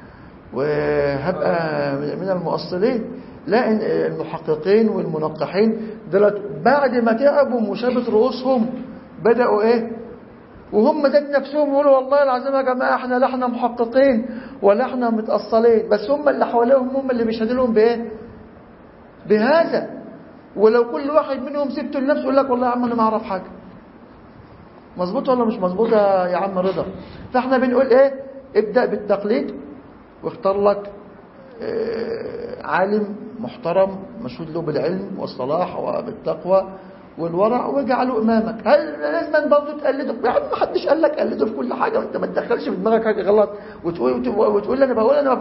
وهبقى من المؤصلين. لا، المحققين والمنقحين دلت بعد ما تعبوا مشابة رؤوسهم بدأوا وهم ذات نفسهم يقولوا والله العظيم يا جماعه احنا لا احنا محققين ولا احنا متأصلين، بس هم اللي حواليهم هم اللي بيشهدوا لهم بهذا. ولو كل واحد منهم سبته لنفسه يقول لك والله يا عم أنا ما أعرف حاجة. مظبوط ولا مش مظبوط يا عم رضا؟ فاحنا بنقول ايه؟ ابدأ بالتقليد واختار لك عالم محترم مشهود له بالعلم والصلاح وبالتقوى والورع واجعله امامك. هل لازم برضه تقلده؟ يا عم ما حدش قال لك قلده في كل حاجه، وانت ما تدخلش في دماغك حاجه غلط وتقول انا بقول. انا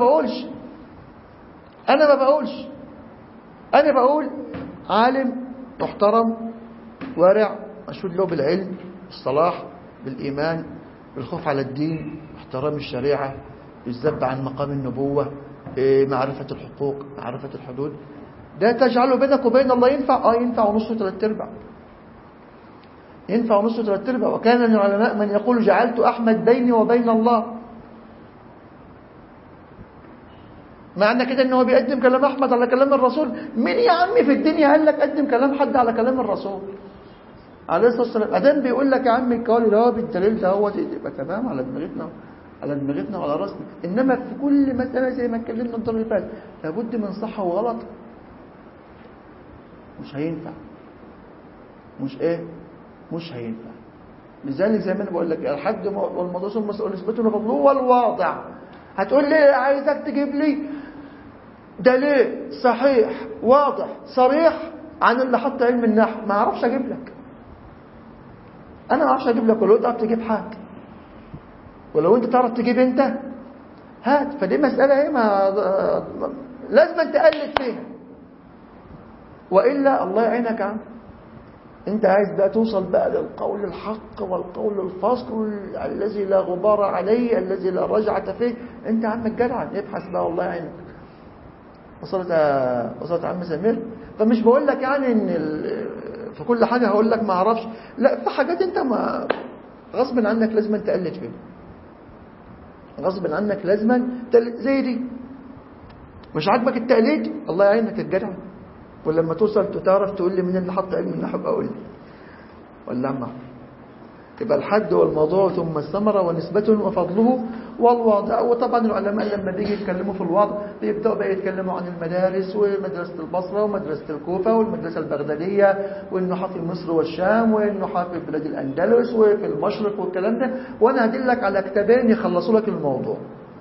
ما بقولش. عالم محترم ورع مشهود له بالعلم الصلاح بالإيمان بالخوف على الدين احترام الشريعة الذب عن مقام النبوة معرفة الحقوق معرفة الحدود. ده تجعله بينك وبين الله ينفع؟ ينفع ونص وثلاث ارباع. ينفع ونص وثلاث ارباع. وكان من العلماء من يقول جعلت أحمد بيني وبين الله. معنى كده انه بيقدم كلام أحمد على كلام الرسول. مين يا عمي في الدنيا قال لك قدم كلام حد على كلام الرسول عليه الصلاة والسلام؟ أدام بيقول لك يا عم القول ده بالدليل ده هو يبقى تمام على دماغتنا وعلى راسنا. إنما في كل مسألة زي ما اتكلمنا الدور اللي فات لابد من صح وغلط. مش هينفع. مش هينفع. لذلك زي ما انا بقول لك الحد والمدرس المسؤول نسبته لفضله والواضع. هتقول لي عايزك تجيب لي دليل صحيح واضح صريح عن اللي حط علم النحو. ما اعرفش اجيب لك. انا ما اعرفش اجيب لك. ولو تعرف تجيب حاجه ولو انت تعرف تجيب انت هات. فدي مساله ايه لازم انت تقلد فيها والا الله يعينك. عم انت عايز بقى توصل بقى للقول الحق والقول الفصل الذي لا غبار عليه الذي لا رجعة فيه. انت عمك جدع ابحث بقى والله يعينك. وصلت عم سمير. فمش بقول لك يعني ان في كل حاجه هقول لك ما اعرفش. لا في حاجات انت ما غصب عنك لازم تقلد فيها. غصب عنك لازم زي دي. مش عاجبك التقليد الله يعينك الجدع. ولما توصل تعرف تقول لي مين اللي حط علم النحو اقول لي ولا عم. يبقى الحد والموضوع ثم الثمره ونسبته وفضله والوضع. وطبعا العلماء لما بيجي يتكلموا في الوضع بيبداوا بقى يتكلموا عن المدارس ومدرسه البصره ومدرسه الكوفه والمدرسه البغداديه والنحاة في مصر والشام والنحاة في بلاد الاندلس وفي المشرق والكلام ده. وانا هدلك على كتابين يخلصوا لك الموضوع.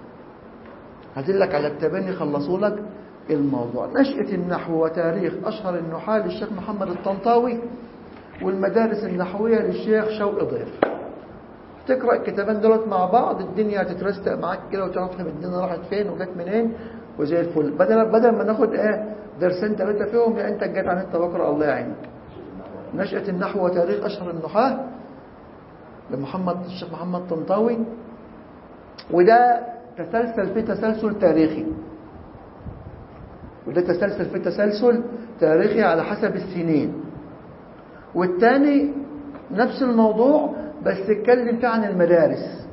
نشأة النحو وتاريخ أشهر النحاة للشيخ محمد الطنطاوي والمدارس النحوية للشيخ شوقي ضيف. تقرأ الكتابين دولت مع بعض الدنيا تترستق معاك كده وتعرف الدنيا راحت فين وجت منين وزي الفل. بدل ما ناخد درسين ثلاثة فيهم يا انت جيت عن انت بكرة الله يعينك. نشأة النحو وتاريخ أشهر النحاة الشيخ محمد الطنطاوي. وده تسلسل في تسلسل تاريخي على حسب السنين. والتاني نفس الموضوع بس اتكلم فيه عن المدارس.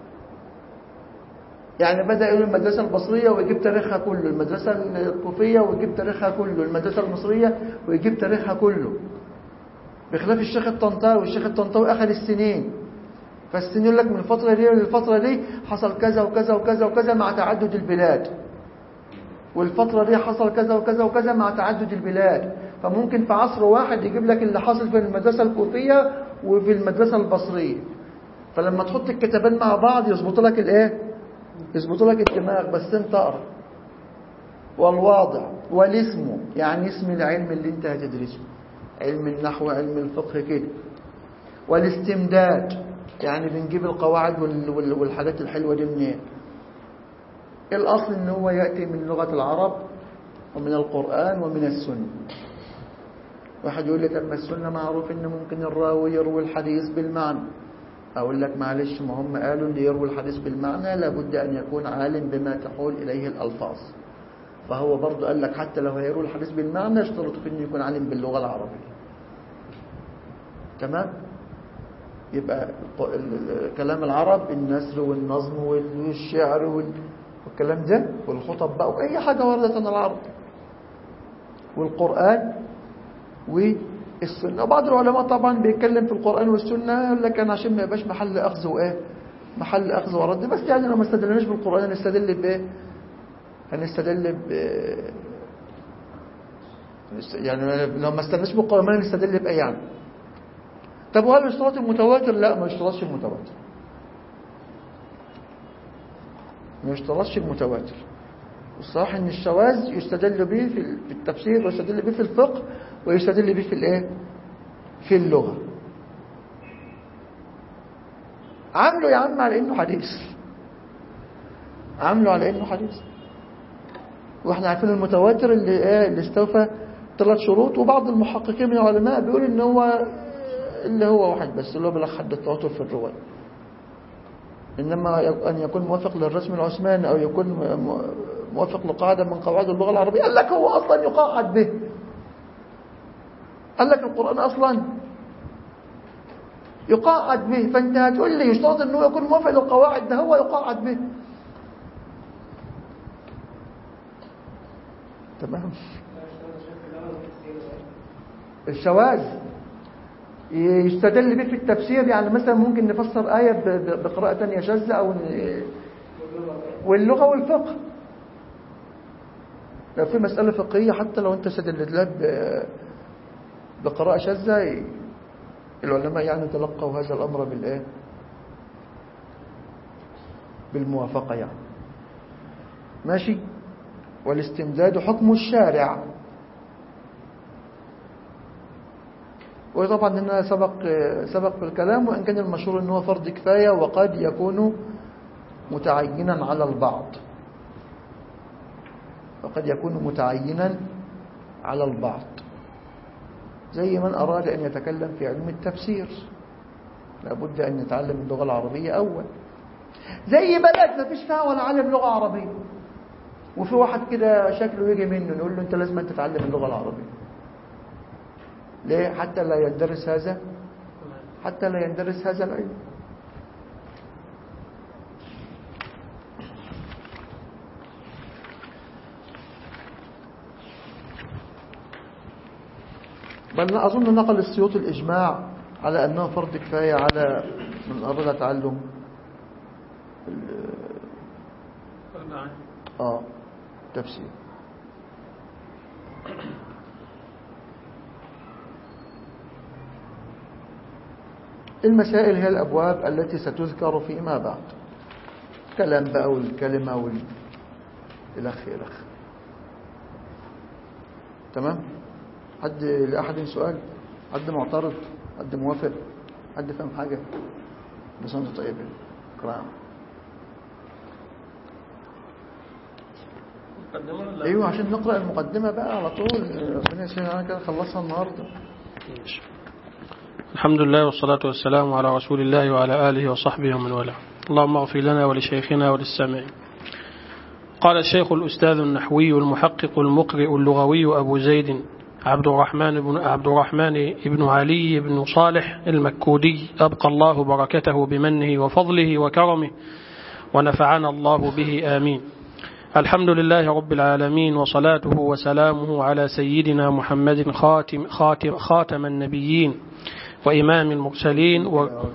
يعني بدأ يقول المدرسة البصرية ويجيب تاريخها كله، المدرسة الكوفية ويجيب تاريخها كله، المدرسة المصرية ويجيب تاريخها كله. بخلاف الشيخ الطنطاوي أخذ السنين. فالسنين يقول لك من الفترة دي للفترة دي حصل كذا وكذا وكذا وكذا مع تعدد البلاد. والفترة دي حصل كذا وكذا وكذا مع تعدد البلاد. فممكن في عصر واحد يجيب لك اللي حصل في المدرسة الكوفية وفي المدرسة البصرية. فلما تحط الكتابين مع بعض يظبط لك الدماغ. بس انت اقرا. والواضع والاسم يعني اسم العلم اللي انت هتدرسه علم النحو علم الفقه كده. والاستمداد يعني بنجيب القواعد والحاجات الحلوة دي منين. الأصل إن هو يأتي من لغة العرب ومن القرآن ومن السنة. واحد يقول لك أما السنة معروف إن ممكن الراوي يروي الحديث بالمعنى. أقول لك معلش ما هم قالوا اللي يروي الحديث بالمعنى لابد أن يكون عالم بما تحول إليه الألفاظ. فهو برضو قال لك حتى لو هيروي الحديث بالمعنى اشترطوا في إنه يكون عالم باللغة العربية. تمام؟ يبقى كلام العرب النثر والنظم والشعر والكلام ده والخطب بقى وأي حاجة وردت عن العرب والقرآن والسنة. بعض العلماء طبعا بيتكلم في القرآن والسنة يقول لك أنا عشان ما يبقاش محل أخذ محل أخذ ورد. بس يعني لو ما استدلناش بالقرآن هنستدل يعني لو ما استدلش بالقرآن نستدل بأي يعني. طب وهل يشترط المتواتر؟ لا، ما يشترطش المتواتر، ما يشترطش المتواتر. والصراحة ان الشواذ يستدل به في التفسير، ويستدل به في الفقه، ويستدل به في الايه، في اللغة. عامله يا عم على انه حديث، عامله على انه حديث. واحنا عارفين المتواتر اللي استوفى 3 شروط، وبعض المحققين من العلماء بيقول ان هو اللي هو واحد بس، اللي هو بلغ حد التواتر في الرواية. انما ان يكون موافق للرسم العثماني او يكون موافق لقاعدة من قواعد اللغة العربية، قال لك هو اصلا يقاعد به. قال لك القرآن اصلا يقاعد به، فانت هتقول لي يشترط انه يكون موافق للقواعد؟ ده هو يقاعد به. تمام. الشواذ يستدل به في التفسير، يعني مثلا ممكن نفسر آية بقراءة تانية شاذة، أو واللغة والفقه. لو في مسألة فقهية حتى لو أنت استدلت لها بقراءة شاذة، العلماء يعني تلقوا هذا الأمر بالإيه، بالموافقة يعني. ماشي. والاستمداد حكم الشارع. وطبعا هنا سبق في الكلام، وإن كان المشهور أنه فرض كفاية، وقد يكون متعينا على البعض، وقد يكون متعينا على البعض، زي من أراد أن يتكلم في علم التفسير لابد أن يتعلم اللغة العربية أول. زي بلد ما فيش فيها ولا عالم لغة عربية، وفي واحد كده شكله يجي منه نقول له أنت لازم أن تتعلم اللغة العربية. ليه؟ حتى لا يندرس هذا العلم. بل أظن نقل السيوطي الإجماع على أنه فرض كفاية على من أراد تعلم تفسير. المسائل هي الأبواب التي ستذكر فيما بعد، كلام بقى والكلمة الأخ. تمام. حد لأحد سؤال؟ حد معترض؟ حد موافق؟ حد فهم حاجة؟ بس أنت طيب كرام. ايوه عشان نقرأ المقدمة بقى على طول. ربنا يسهل علينا كده نخلصها النهارده. الحمد لله والصلاة والسلام على رسول الله وعلى آله وصحبه ومن والاه. اللهم اغفر لنا ولشيخنا وللسامعين. قال الشيخ الأستاذ النحوي المحقق المقرئ اللغوي أبو زيد عبد الرحمن بن علي بن صالح المكودي، أبقى الله بركته بمنه وفضله وكرمه ونفعنا الله به آمين. الحمد لله رب العالمين، وصلاته وسلامه على سيدنا محمد خاتم النبيين وإمام المرسلين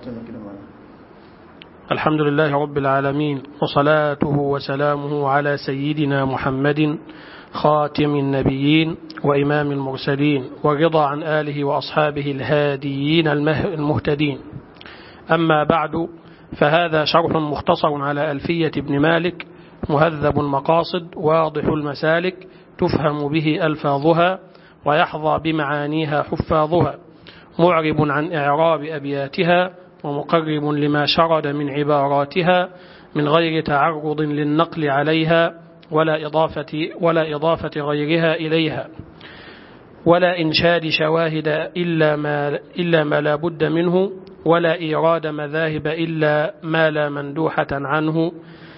الحمد لله رب العالمين، وصلاته وسلامه على سيدنا محمد خاتم النبيين وإمام المرسلين، والرضا عن آله وأصحابه الهاديين المهتدين. أما بعد، فهذا شرح مختصر على ألفية ابن مالك، مهذب المقاصد واضح المسالك، تفهم به ألفاظها ويحظى بمعانيها حفاظها، معرب عن إعراب أبياتها ومقرب لما شرد من عباراتها، من غير تعرض للنقل عليها ولا إضافة غيرها إليها، ولا إنشاد شواهد إلا ما لا بد منه، ولا إيراد مذاهب إلا ما لا مندوحة عنه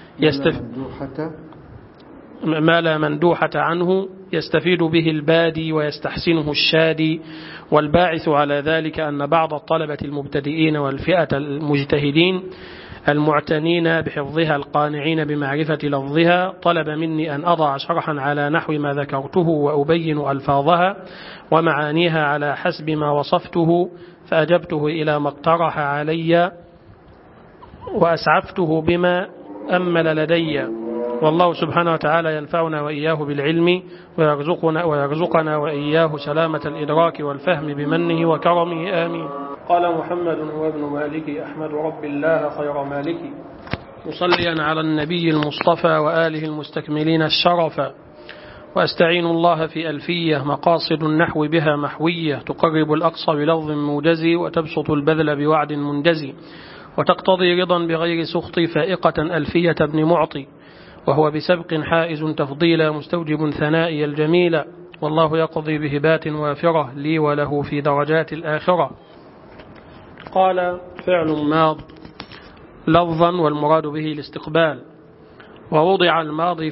يستفيد به البادي ويستحسنه الشادي. والباعث على ذلك أن بعض الطلبة المبتدئين والفئة المجتهدين المعتنين بحفظها القانعين بمعرفة لفظها طلب مني أن أضع شرحا على نحو ما ذكرته وأبين ألفاظها ومعانيها على حسب ما وصفته، فأجبته إلى ما اقترح علي وأسعفته بما أمل لدي، والله سبحانه وتعالى ينفعنا وإياه بالعلم ويرزقنا وإياه سلامة الإدراك والفهم بمنه وكرمه آمين. قال محمد هو ابن مالك أحمد رب الله خير مالك، مصليا على النبي المصطفى وآله المستكملين الشرفا، وأستعين الله في ألفية مقاصد النحو بها محوية، تقرب الأقصى بلفظ موجزي وتبسط البذل بوعد منجزي، وتقتضي رضا بغير سخط فائقة ألفية ابن معطي، وهو بسبق حائز تفضيلا مستوجب ثنائي الجميل، والله يقضي بهبات وافرة لي وله في درجات الآخرة. قال فعل ماض لفظا والمراد به الاستقبال، ووضع الماضي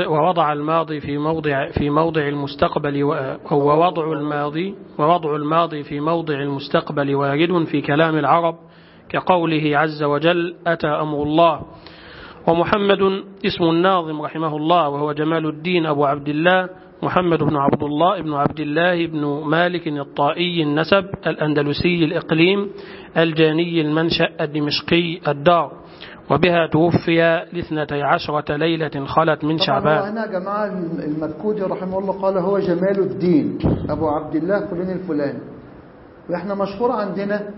في موضع المستقبل، ووضع الماضي في موضع المستقبل وارد في كلام العرب كقوله عز وجل أتى أمر الله. ومحمد اسم الناظم رحمه الله، وهو جمال الدين أبو عبد الله محمد بن عبد الله بن عبد الله بن مالك الطائي النسب الأندلسي الإقليم الجاني المنشأ الدمشقي الدار، وبها توفي ل12 ليلة خلت من شعبان. طبعا هنا يا جماعة المذكوري رحمه الله قال هو جمال الدين أبو عبد الله فلان الفلاني، وإحنا مشهور عندنا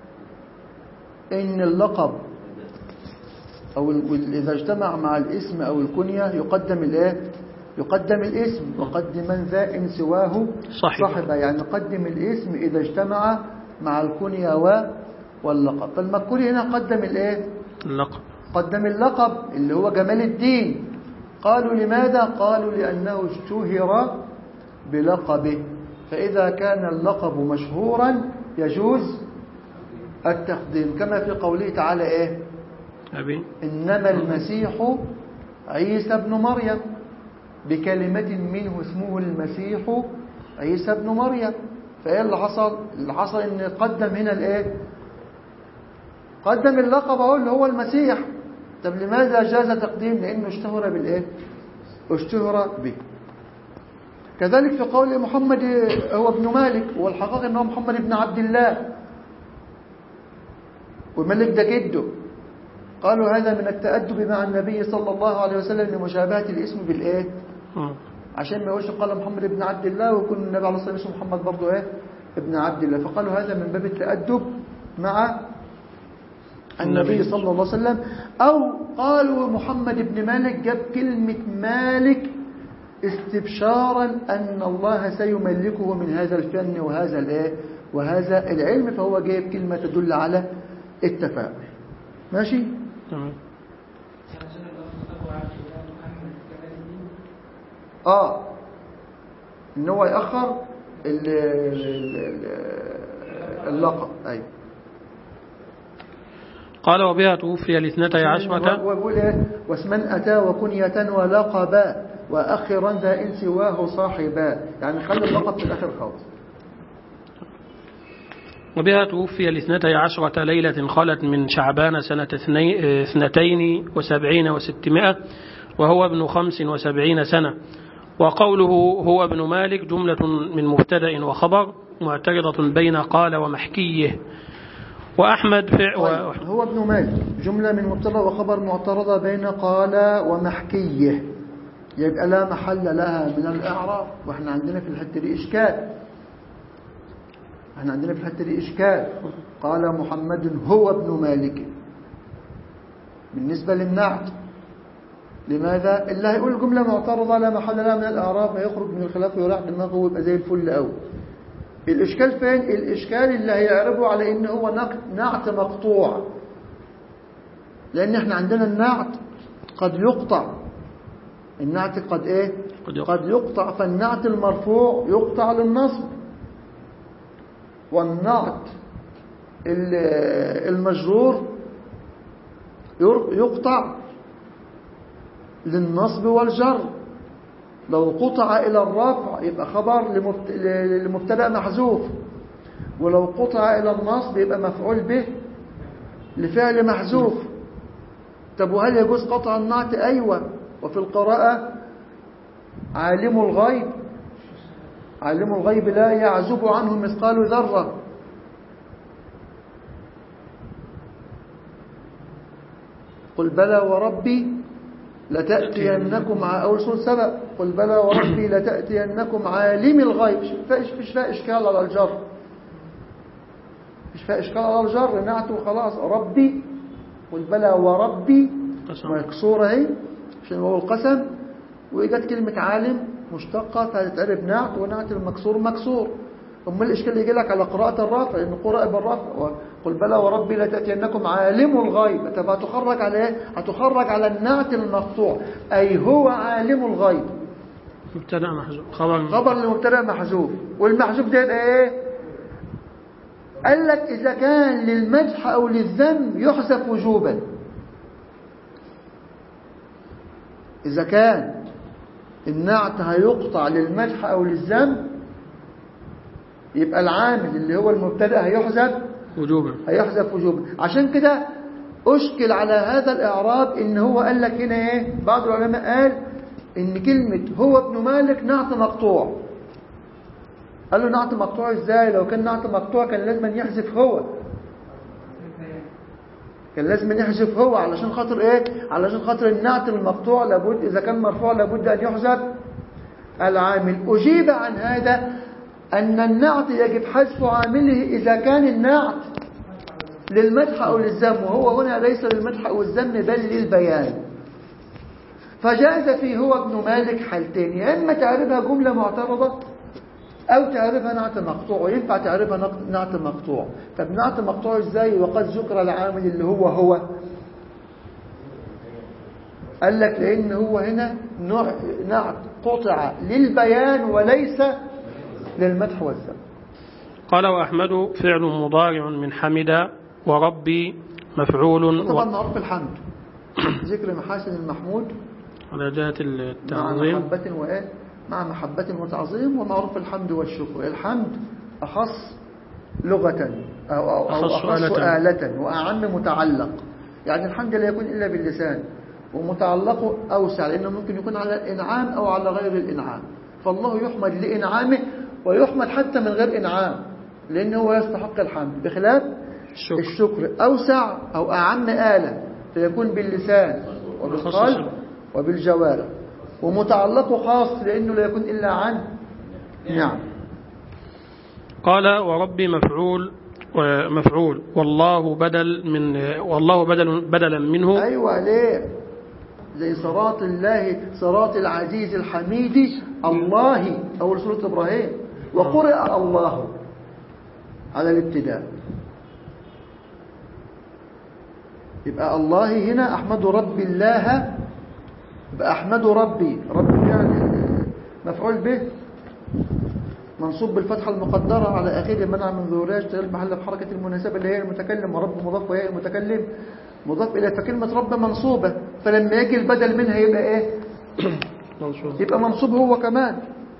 إن اللقب أو إذا اجتمع مع الاسم أو الكنية يقدم الاسم، وقدم ذا إن سواه صاحبه، يعني قدم الاسم إذا اجتمع مع الكنية واللقب. فالمذكوري هنا قدم قدم اللقب اللي هو جمال الدين. قالوا لماذا؟ قالوا لأنه اشتهر بلقبه، فإذا كان اللقب مشهورا يجوز التقديم، كما في قوله تعالى إنما المسيح عيسى ابن مريم بكلمة منه اسمه المسيح عيسى ابن مريم. فإيه اللي حصل؟ اللي حصل إن قدم هنا قدم اللقب اهو اللي هو المسيح. طب لماذا جاز تقديم؟ لأنه اشتهر به. كذلك في قول محمد هو ابن مالك، والحقيقة أنه محمد بن عبد الله، وملك ده جده. قالوا هذا من التأدب مع النبي صلى الله عليه وسلم لمشابهة الاسم عشان ما يقولش قال محمد بن عبد الله ويكون النبي عليه الصلاة والسلام اسمه محمد برضه ابن عبد الله، فقالوا هذا من باب التأدب مع النبي صلى الله عليه وسلم. أو قالوا محمد بن مالك جاب كلمة مالك استبشارا أن الله سيملكه من هذا الفن وهذا العلم، فهو جايب كلمة تدل على التفاؤل. ماشي؟ تمام. إن هو يأخر اللقب. أيوه. قال وبها توفي ل12 ويقول واسما أتى وكنية ولقبا وأخرا ذا إن سواه صاحبا، يعني خلي اللقب في الآخر خالص. وبها توفي ل12 ليلة خلت من شعبان سنة 72 و600، وهو ابن 75 سنة. وقوله هو ابن مالك جملة من مبتدأ وخبر معترضة بين قال ومحكيه. وأحمد هو ابن مالك جملة من مبتدأ وخبر معترضة بين قال ومحكيه، يبقى لا محل لها من الإعراب. وإحنا عندنا في الحتة دي إشكال. قال محمد هو ابن مالك بالنسبة للنعت. لماذا؟ اللي هيقول جملة معترضة لا محل لها من الإعراب هيخرج من الخلاف ويراح دماغه ويبقى زي الفل قوي. الإشكال فين؟ الإشكال اللي هيعربه على إن هو نعت مقطوع، لأن إحنا عندنا النعت قد يقطع. النعت قد يقطع، فالنعت المرفوع يقطع للنصب، والنعت المجرور يقطع للنصب والجر. لو قطع إلى الرفع يبقى خبر لمبتدأ محذوف، ولو قطع إلى النصب يبقى مفعول به لفعل محذوف. طب وهل يجوز قطع النعت؟ أيوة. وفي القراءة عالم الغيب لا يعزب عنه مثقال ذرة. قل بلى وربي لتأتينكم أول سورة سبأ قل بلى وربي لتأتينكم عالم الغيب. فيش فيها إشكال على الجر، فيش فيها إشكال على الجر، نعته خلاص ربي. قل بلى وربي مكسورة اهي عشان هو القسم، وإجت كلمة عالم مشتقة فهتتعرب نعت، ونعت المكسور مكسور. أما الإشكال يجي لك على قراءة الرفع، لأن قرأ بالرفع قل بلى وربي لتأتينكم عالم الغيب، طب هتخرج على ايه؟ هتخرج على النعت المقطوع، أي هو عالم الغيب. مبتدأ محذوف، خبر لمبتدأ محذوف، والمحذوف ده يبقى ايه؟ قال لك إذا كان للمدح أو للذم يحذف وجوبا. إذا كان النعت هيقطع للمدح أو للذم يبقى العامل اللي هو المبتدأ هيحذف وجوبا. عشان كده أشكل على هذا الإعراب إن هو قال لك هنا إيه؟ بعض العلماء قال إن كلمة هو ابن مالك نعت مقطوع. قال له نعت مقطوع إزاي؟ لو كان نعت مقطوع كان لازم يحذف هو، كان لازم يحذف هو علشان خاطر إيه؟ علشان خاطر النعت المقطوع لابد إذا كان مرفوع لابد أن يحذف العامل. أجيب عن هذا أن النعت يجب حذف عامله إذا كان النعت للمدح أو للذم، وهو هنا ليس للمدح أو الذم بل للبيان. فجاز فيه هو ابن مالك حالتين، يا إما تعرفها جملة معترضة أو تعرفها نعت مقطوع، وينفع تعرفها نعت مقطوع. طب نعت مقطوع إزاي وقد ذكر العامل اللي هو قال لك لأن هو هنا نعت قطع للبيان وليس للمدح والذم. قال وأحمد فعل مضارع من حمد، وربي مفعول. طبعا معروف الحمد ذكر محاسن المحمود على جهة التعظيم مع محبة وتعظيم، ومعروف الحمد والشكر. الحمد أخص لغة أو أخص آلة وأعم متعلق، يعني الحمد لا يكون إلا باللسان، ومتعلقه أوسع لأنه ممكن يكون على الإنعام أو على غير الإنعام. فالله يحمد لإنعامه ويحمد حتى من غير إنعام لأنه هو يستحق الحمد، بخلاف الشكر أوسع أو أعم آلة فيكون باللسان وبالقلب وبالجوارح، ومتعلقه خاص لأنه لا يكون إلا عن نعم. قال وربي مفعول والله بدلا منه. أيوة ليه؟ زي صراط الله صراط العزيز الحميد الله أول سورة إبراهيم، وقرأ الله على الابتداء. يبقى الله هنا أحمد ربي الله، يبقى أحمد ربي يعني مفعول به منصوب بالفتحة المقدرة على آخره منع من ظهورها اشتغال محل بحركة المناسبة اللي هي المتكلم، ورب مضاف وهي المتكلم مضاف إلى، فكلمة رب منصوبة، فلما يجي البدل منها يبقى إيه؟ يبقى منصوب هو كمان.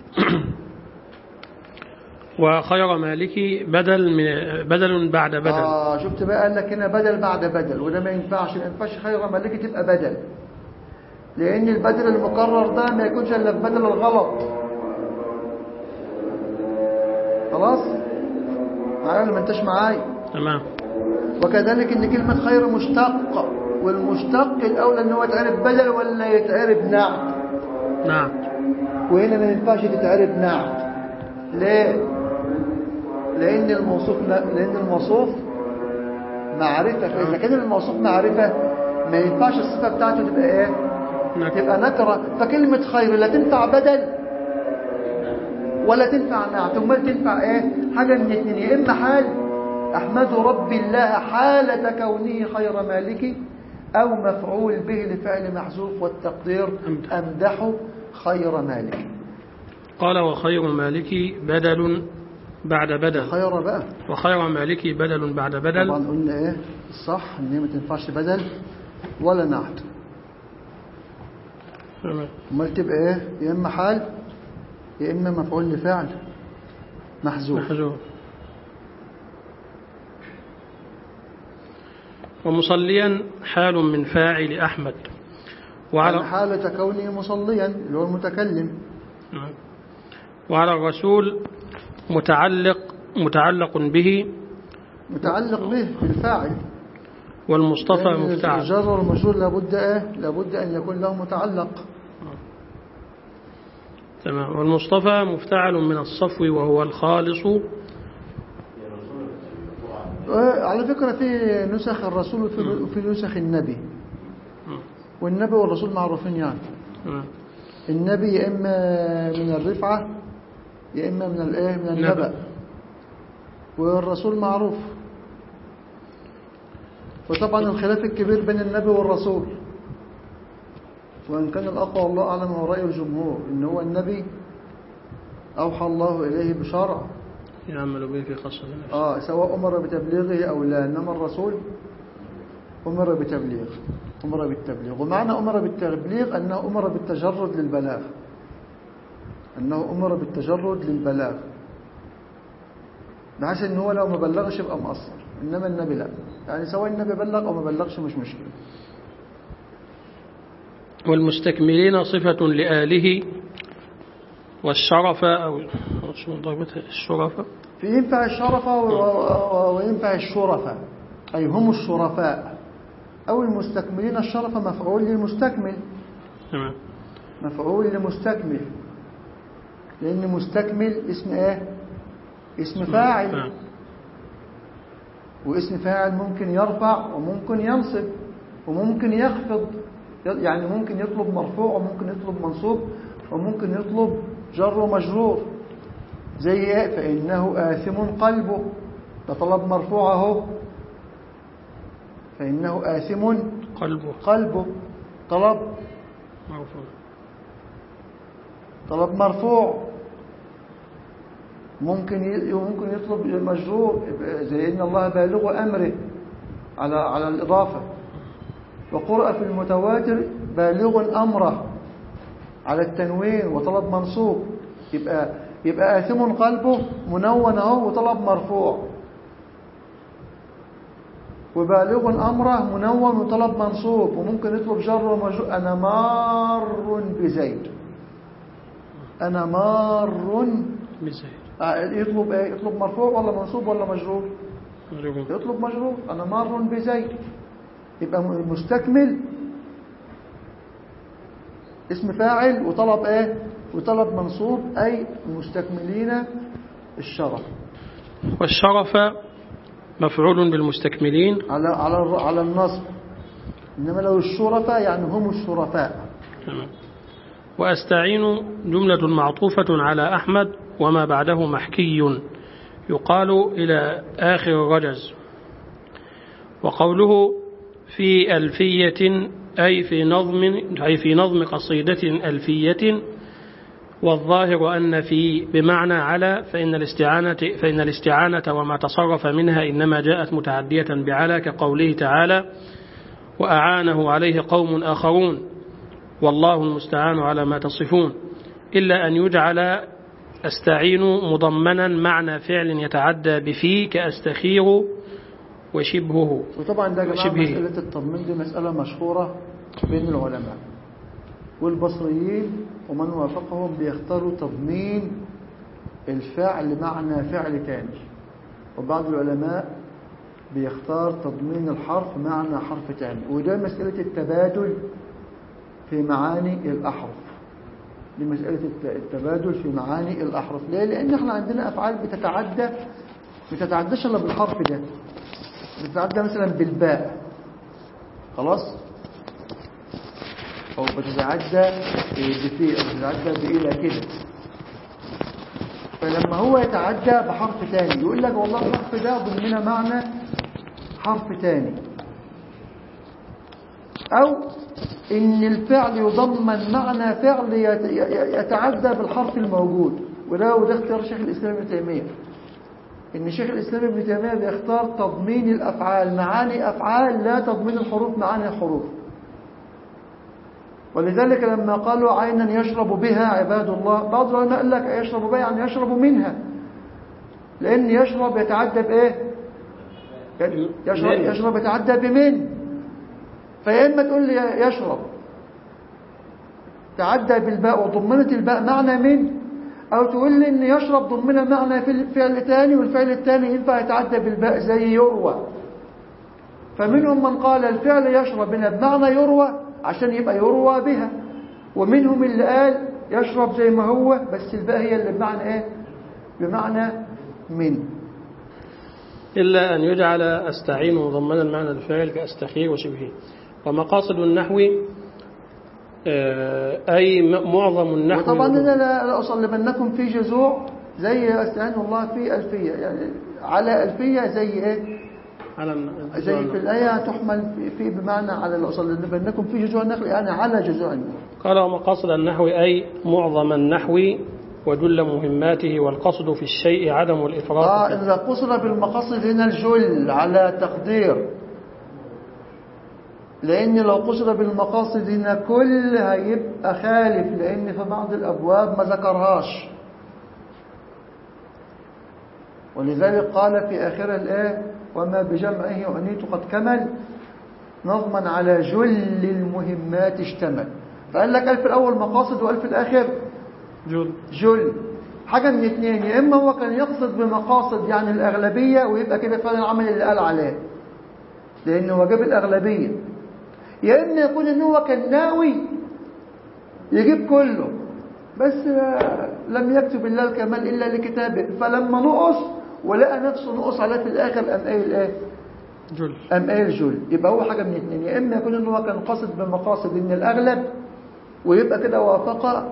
وخير مالكي بدل بعد بدل. شفت بقى قال لك هنا بدل بعد بدل، وده ما ينفعش خير مالكي تبقى بدل، لأن البدل المكرر ده ما يكونش إلا في بدل الغلط. خلاص معايا ما انتش معايا؟ تمام. وكذلك ان كلمة خير مشتق، والمشتق الاولى ان هو يتعرف بدل ولا يتعرف نعت. نعم. وهنا ما ينفعش تتعرف نعت. ليه؟ لان الموصوف معرفة، فاذا كان الموصوف معرفة ما ينفعش الصفة بتاعته تبقى ايه؟ تبقى نكرة. فكلمة خير لا تنفع بدل ولا تنفع نعت، امال تنفع ايه؟ حاجة من الاثنين، يا اما حال أحمد ربي الله حالة كونه خير مالكي، أو مفعول به لفعل محذوف والتقدير أمدح خير مالكي. قال وخير مالكي بدل بعد بدل. خير بقى وخير مالكي بدل بعد بدل. طبعا قلنا ايه الصح ان هي ما تنفعش بدل ولا نعت، امال تبقى ايه؟ يا اما حال يا اما مفعول لفعل محذوف. ومصليا حال من فاعل أحمد، وعلى حالة كونه مصليا اللي هو المتكلم. وعلى الرسول متعلق به بالفاعل. والمصطفى مفتعل. الجر والمجرور لابد أن يكون له متعلق. تمام. والمصطفى مفتعل من الصفو وهو الخالص. على فكرة في نسخ الرسول وفي نسخ النبي، والنبي والرسول معروفين يعني. النبي يا إما من الرفعة يا إما من النبأ، والرسول معروف. وطبعا الخلاف الكبير بين النبي والرسول، وإن كان الأقوى والله أعلم هو رأي الجمهور إن هو النبي أوحى الله إليه بشرع يعمل به في خاصة سواء أمر بتبليغه أو لا، إنما الرسول أمر بالتبليغ. ومعنى أمر بالتبليغ أنه أمر بالتجرد للبلاغ، بحيث إن هو لو ما بلغش يبقى مقصر، إنما النبي لا، يعني سواء النبي بلغ أو ما بلغش مش مشكلة. والمستكملين صفة لآله والشرف أو الشرفة، في ينفع الشرفة وينفع الشرفة، أي هم الشرفاء، أو المستكملين. الشرفة مفعول للمستكمل، مفعول لمستكمل، لأن مستكمل اسم اسم فاعل، واسم فاعل ممكن يرفع وممكن ينصب وممكن يخفض، يعني ممكن يطلب مرفوع وممكن يطلب منصوب وممكن يطلب جر ومجرور. زي فإنه آثم قلبه، ده طلب مرفوع اهو، فإنه آثم قلبه طلب مرفوع. ممكن يطلب مجرور، زي إن الله بالغ أمره على الإضافة. وقرأ في المتواتر بالغ أمره على التنوين وطلب منصوب، يبقى آثم قلبه منون اهو وطلب مرفوع، وبالغ أمره منون وطلب منصوب، وممكن يطلب جر ومجرور. أنا مار بزيد، يطلب ايه؟ يطلب مرفوع ولا منصوب ولا مجرور؟ يطلب مجرور. أنا مار بزيد. يبقى مستكمل اسم فاعل وطلب وطلب منصوب، أي مستكملين الشرف. والشرف مفعول بالمستكملين على النصب، إنما لو الشرفاء يعني هم الشرفاء. وأستعين جملة معطوفة على أحمد وما بعده محكي، يقال إلى آخر الرجز. وقوله في ألفية أي في نظم قصيدة ألفية، والظاهر أن في بمعنى على، فإن الاستعانة وما تصرف منها إنما جاءت متعدية بعلى، كقوله تعالى وأعانه عليه قوم آخرون والله المستعان على ما تصفون، إلا أن يجعل أستعين مضمنا معنى فعل يتعدى بفي كأستخير وشبهه. وطبعا ده مسألة التضمين دي مسألة مشهورة بين العلماء، والبصريين ومن وافقهم بيختاروا تضمين الفعل معنى فعل تاني، وبعض العلماء بيختار تضمين الحرف معنى حرف تاني. وده مسألة التبادل في معاني الأحرف، دي مسألة التبادل في معاني الأحرف. ليه؟ لأن احنا عندنا أفعال بتتعداش إلا بالحرف ده، بتتعدى مثلا بالباء خلاص، أو بتتعدى بفي، أو بتتعدى بإلى كده. فلما هو يتعدى بحرف تاني يقول لك والله الحرف ده ضمن معنى حرف تاني، أو إن الفعل يضمن معنى فعل يتعدى بالحرف الموجود. وده اختيار شيخ الإسلام ابن تيمية، إن شيخ الإسلام ابن تيمية بيختار تضمين الأفعال معاني أفعال، لا تضمين الحروف معاني حروف. ولذلك لما قالوا عينا يشرب بها عباد الله، بعض العلماء قال لك يشرب بها يعني يشرب منها، لأن يشرب يتعدى بإيه؟ يشرب يتعدى بمن، فيا إما تقول لي يشرب تعدى بالباء وضمنت الباء معنى من، أو تقول لي إن يشرب ضمن معنى في الفعل الثاني، والفعل الثاني ينفع يتعدى بالباء زي يروى، فمنهم من قال الفعل يشرب منها بمعنى يروى عشان يبقى يروى بها، ومنهم اللي قال يشرب زي ما هو بس الباء هي اللي بمعنى ايه؟ بمعنى من. إلا أن يجعل أستعين مضمنا معنى الفعل كأستخير وشبهه. ومقاصد النحو أي معظم النحو. وطبعا أنا لا أصلبنكم في جذوع زي أستعين الله في ألفية، يعني على ألفية زي إيه؟ زي في الآية تحمل في بمعنى على لأصلبنكم في جذوع النخل، يعني على جذوع النخل. قال ومقاصد النحو أي معظم النحو وجل مهماته، والقصد في الشيء عدم الإفراط. إذا قصد بالمقاصد هنا الجل على تقدير، لأن لو قصد بالمقاصد هنا كل هيبقى خالف، لأن في بعض الأبواب ما ذكرهاش، ولذلك قال في آخر الآية وما بجمعه أنيت قد كمل نظما على جل المهمات اشتمل. فقال لك ألف الأول مقاصد وألف الآخر جل. حاجة من اثنين، يا إما هو كان يقصد بمقاصد يعني الأغلبية ويبقى كده فعلا عمل اللي قال عليه لأنه هو جاب الأغلبية، يا إما يكون إن هو كان ناوي يجيب كله بس لم يكتب الله الكمال إلا لكتابه، فلما نقص ولقى نفسه نقص عليه في الآخر قام قايل إيه؟ جل. قام قايل جل. يبقى هو حاجة من اثنين، يا إما يكون إن هو كان قاصد بمقاصد إن الأغلب ويبقى كده وافق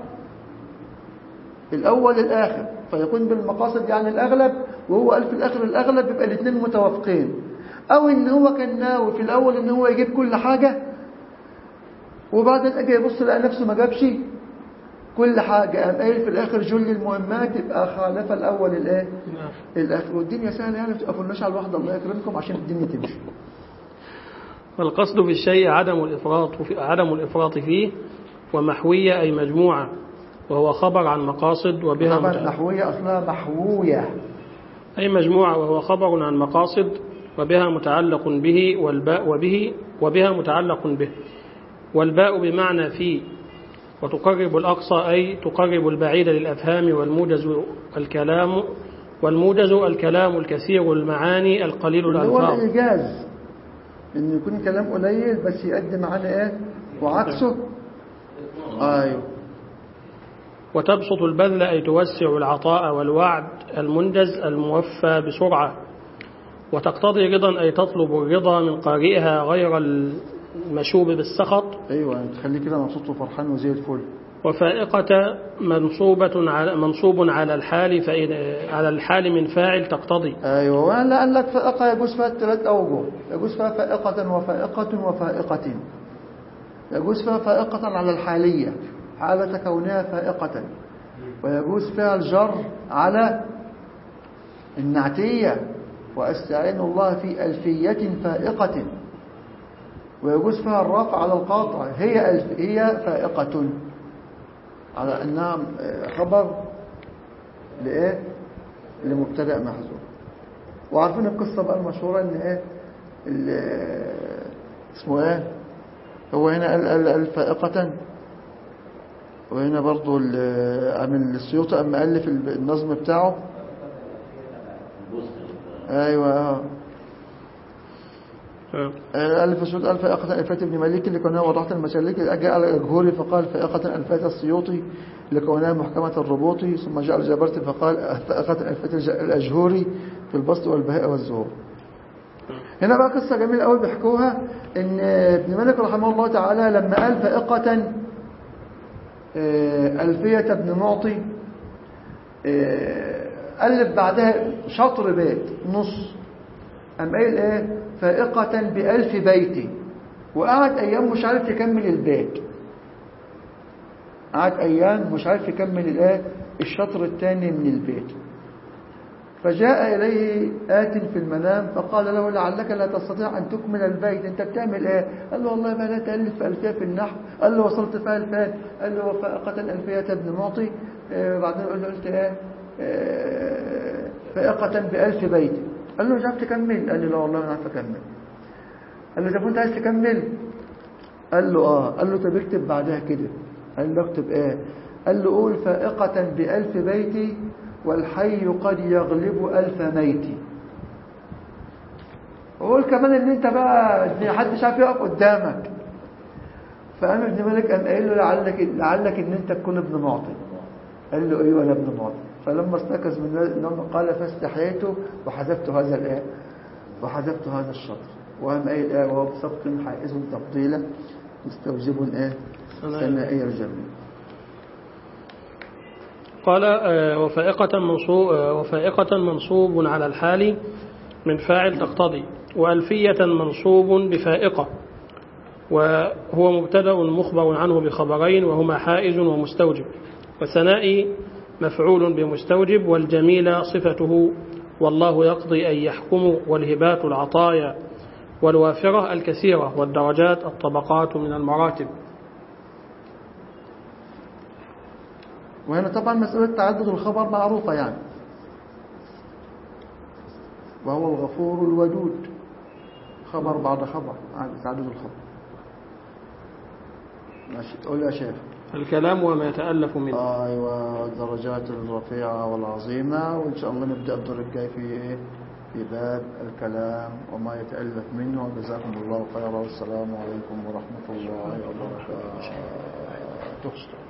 الأول الآخر فيكون بالمقاصد يعني الأغلب، وهو قال في الآخر الأغلب، يبقى الاثنين متوافقين. أو إن هو كان ناوي في الأول إن هو يجيب كل حاجة وبعدين أجي يبص لقى نفسه ما جابش كل حاجة، قام قايل في الآخر جل المهمات، يبقى خالف الأول الإيه؟ الآخر. والدنيا سهلة يعني، ما تقفلناش على الواحدة الله يكرمكم عشان الدنيا تمشي. والقصد في الشيء عدم الإفراط فيه. ومحوية أي مجموعة، وهو خبر عن مقاصد وبها طبعا محوية أصلها محوية أي مجموعة، وهو خبر عن مقاصد وبها متعلق به، والباء وبها متعلق به، والباء بمعنى في. وتقرب الأقصى أي تقرب البعيد للأفهام، والموجز الكلام الكثير المعاني القليل الألفاظ. هو الإيجاز إنه يكون كلام قليل بس يؤدي معانا إيه وعكسه. أيوه. وتبسط البذل أي توسع العطاء والوعد المنجز الموفى بسرعة. وتقتضي رضا أي تطلب الرضا من قارئها غير المشوب بالسخط. أيوة تخليه كده مبسوط وفرحان وزي الفل. وفائقة منصوب على الحال، على الحال من فاعل تقتضي. أيوة. وأنا قال لك فائقة يجوز فيها ثلاث أوجه، يجوز فيها فائقة وفائقة وفائقة. يجوز فيها فائقة على الحالية حالة كونها فائقة، ويجوز فيها الجر على النعتية وأستعين الله في ألفية فائقة، ويجوز فيها الرفع على القاطع هي فائقة على أنها خبر لإيه؟ لمبتدأ محذوف. وعارفين القصة بقى المشهورة إن إيه اسمه إيه، هو هنا قال فائقة، وهنا برضو عامل السيوطي أما ألف النظم بتاعه. أيوة ألف السيوطي قال فائقة ألفات ابن مالك لكونها وضعت المسالك، جاء على الجهوري فقال فائقة ألفات السيوطي لكونها محكمة الربوطي، ثم جاء الجبرتي فقال فائقة ألفات الأجهوري في البسط والبهاء والزهور. هنا بقى قصة جميلة قوي بيحكوها إن ابن مالك رحمه الله تعالى لما قال فائقة ألفية ابن معطي ألف بعدها شطر بيت نص، قام قايل إيه فائقة بألف بيت، وقعد أيام مش عارف يكمل البيت، قعد أيام مش عارف يكمل الآية الشطر الثاني من البيت. فجاء إليه آت في المنام فقال له لعلك لا تستطيع أن تكمل البيت، أنت بتعمل إيه؟ قال له والله ما لا تألف ألفية في النحو. قال له وصلت فيها الفات؟ قال له فائقة ألفية ابن معطي. بعدين قلت إيه فائقة بألف بيت. قال له مش عارف تكمل؟ قال له لا والله ما عارف أكمل. قال له طب أنت عايز تكمل؟ قال له آه. قال له طب اكتب بعدها كده. قال له اكتب إيه؟ قال له قول فائقة بألف بيت والحي قد يغلب ألف ميت. وقول كمان ان انت بقى ان محدش عارف يقف قدامك. فقام ابن مالك قام قايل له لعلك ان انت تكون ابن معطي. قال له ايوه انا ابن معطي. فلما استيقظ من النوم قال فاستحييت وحذفت هذا الايه وحذفت هذا الشطر. وقام قايل ايه وهو بسبق حائز تفضيله مستوجب ايه ثنائي الجميل. قال وفائقة منصوب على الحال من فاعل تقتضي، وألفية منصوب بفائقة، وهو مبتدأ مخبر عنه بخبرين وهما حائز ومستوجب، وثنائي مفعول بمستوجب، والجميل صفته، والله يقضي أن يحكم، والهبات العطايا، والوافرة الكثيرة، والدرجات الطبقات من المراتب. وهنا طبعا مسألة تعدد الخبر معروفة يعني، وهو الغفور الودود، خبر بعد خبر عن تعدد الخبر. ماشي تقول يا شيخ. الكلام وما يتألف منه. أيوة الدرجات الرفيعة والعظيمة. وإن شاء الله نبدأ الدور الجاي في باب الكلام وما يتألف منه. جزاكم الله خيرا والسلام عليكم ورحمة الله وبركاته.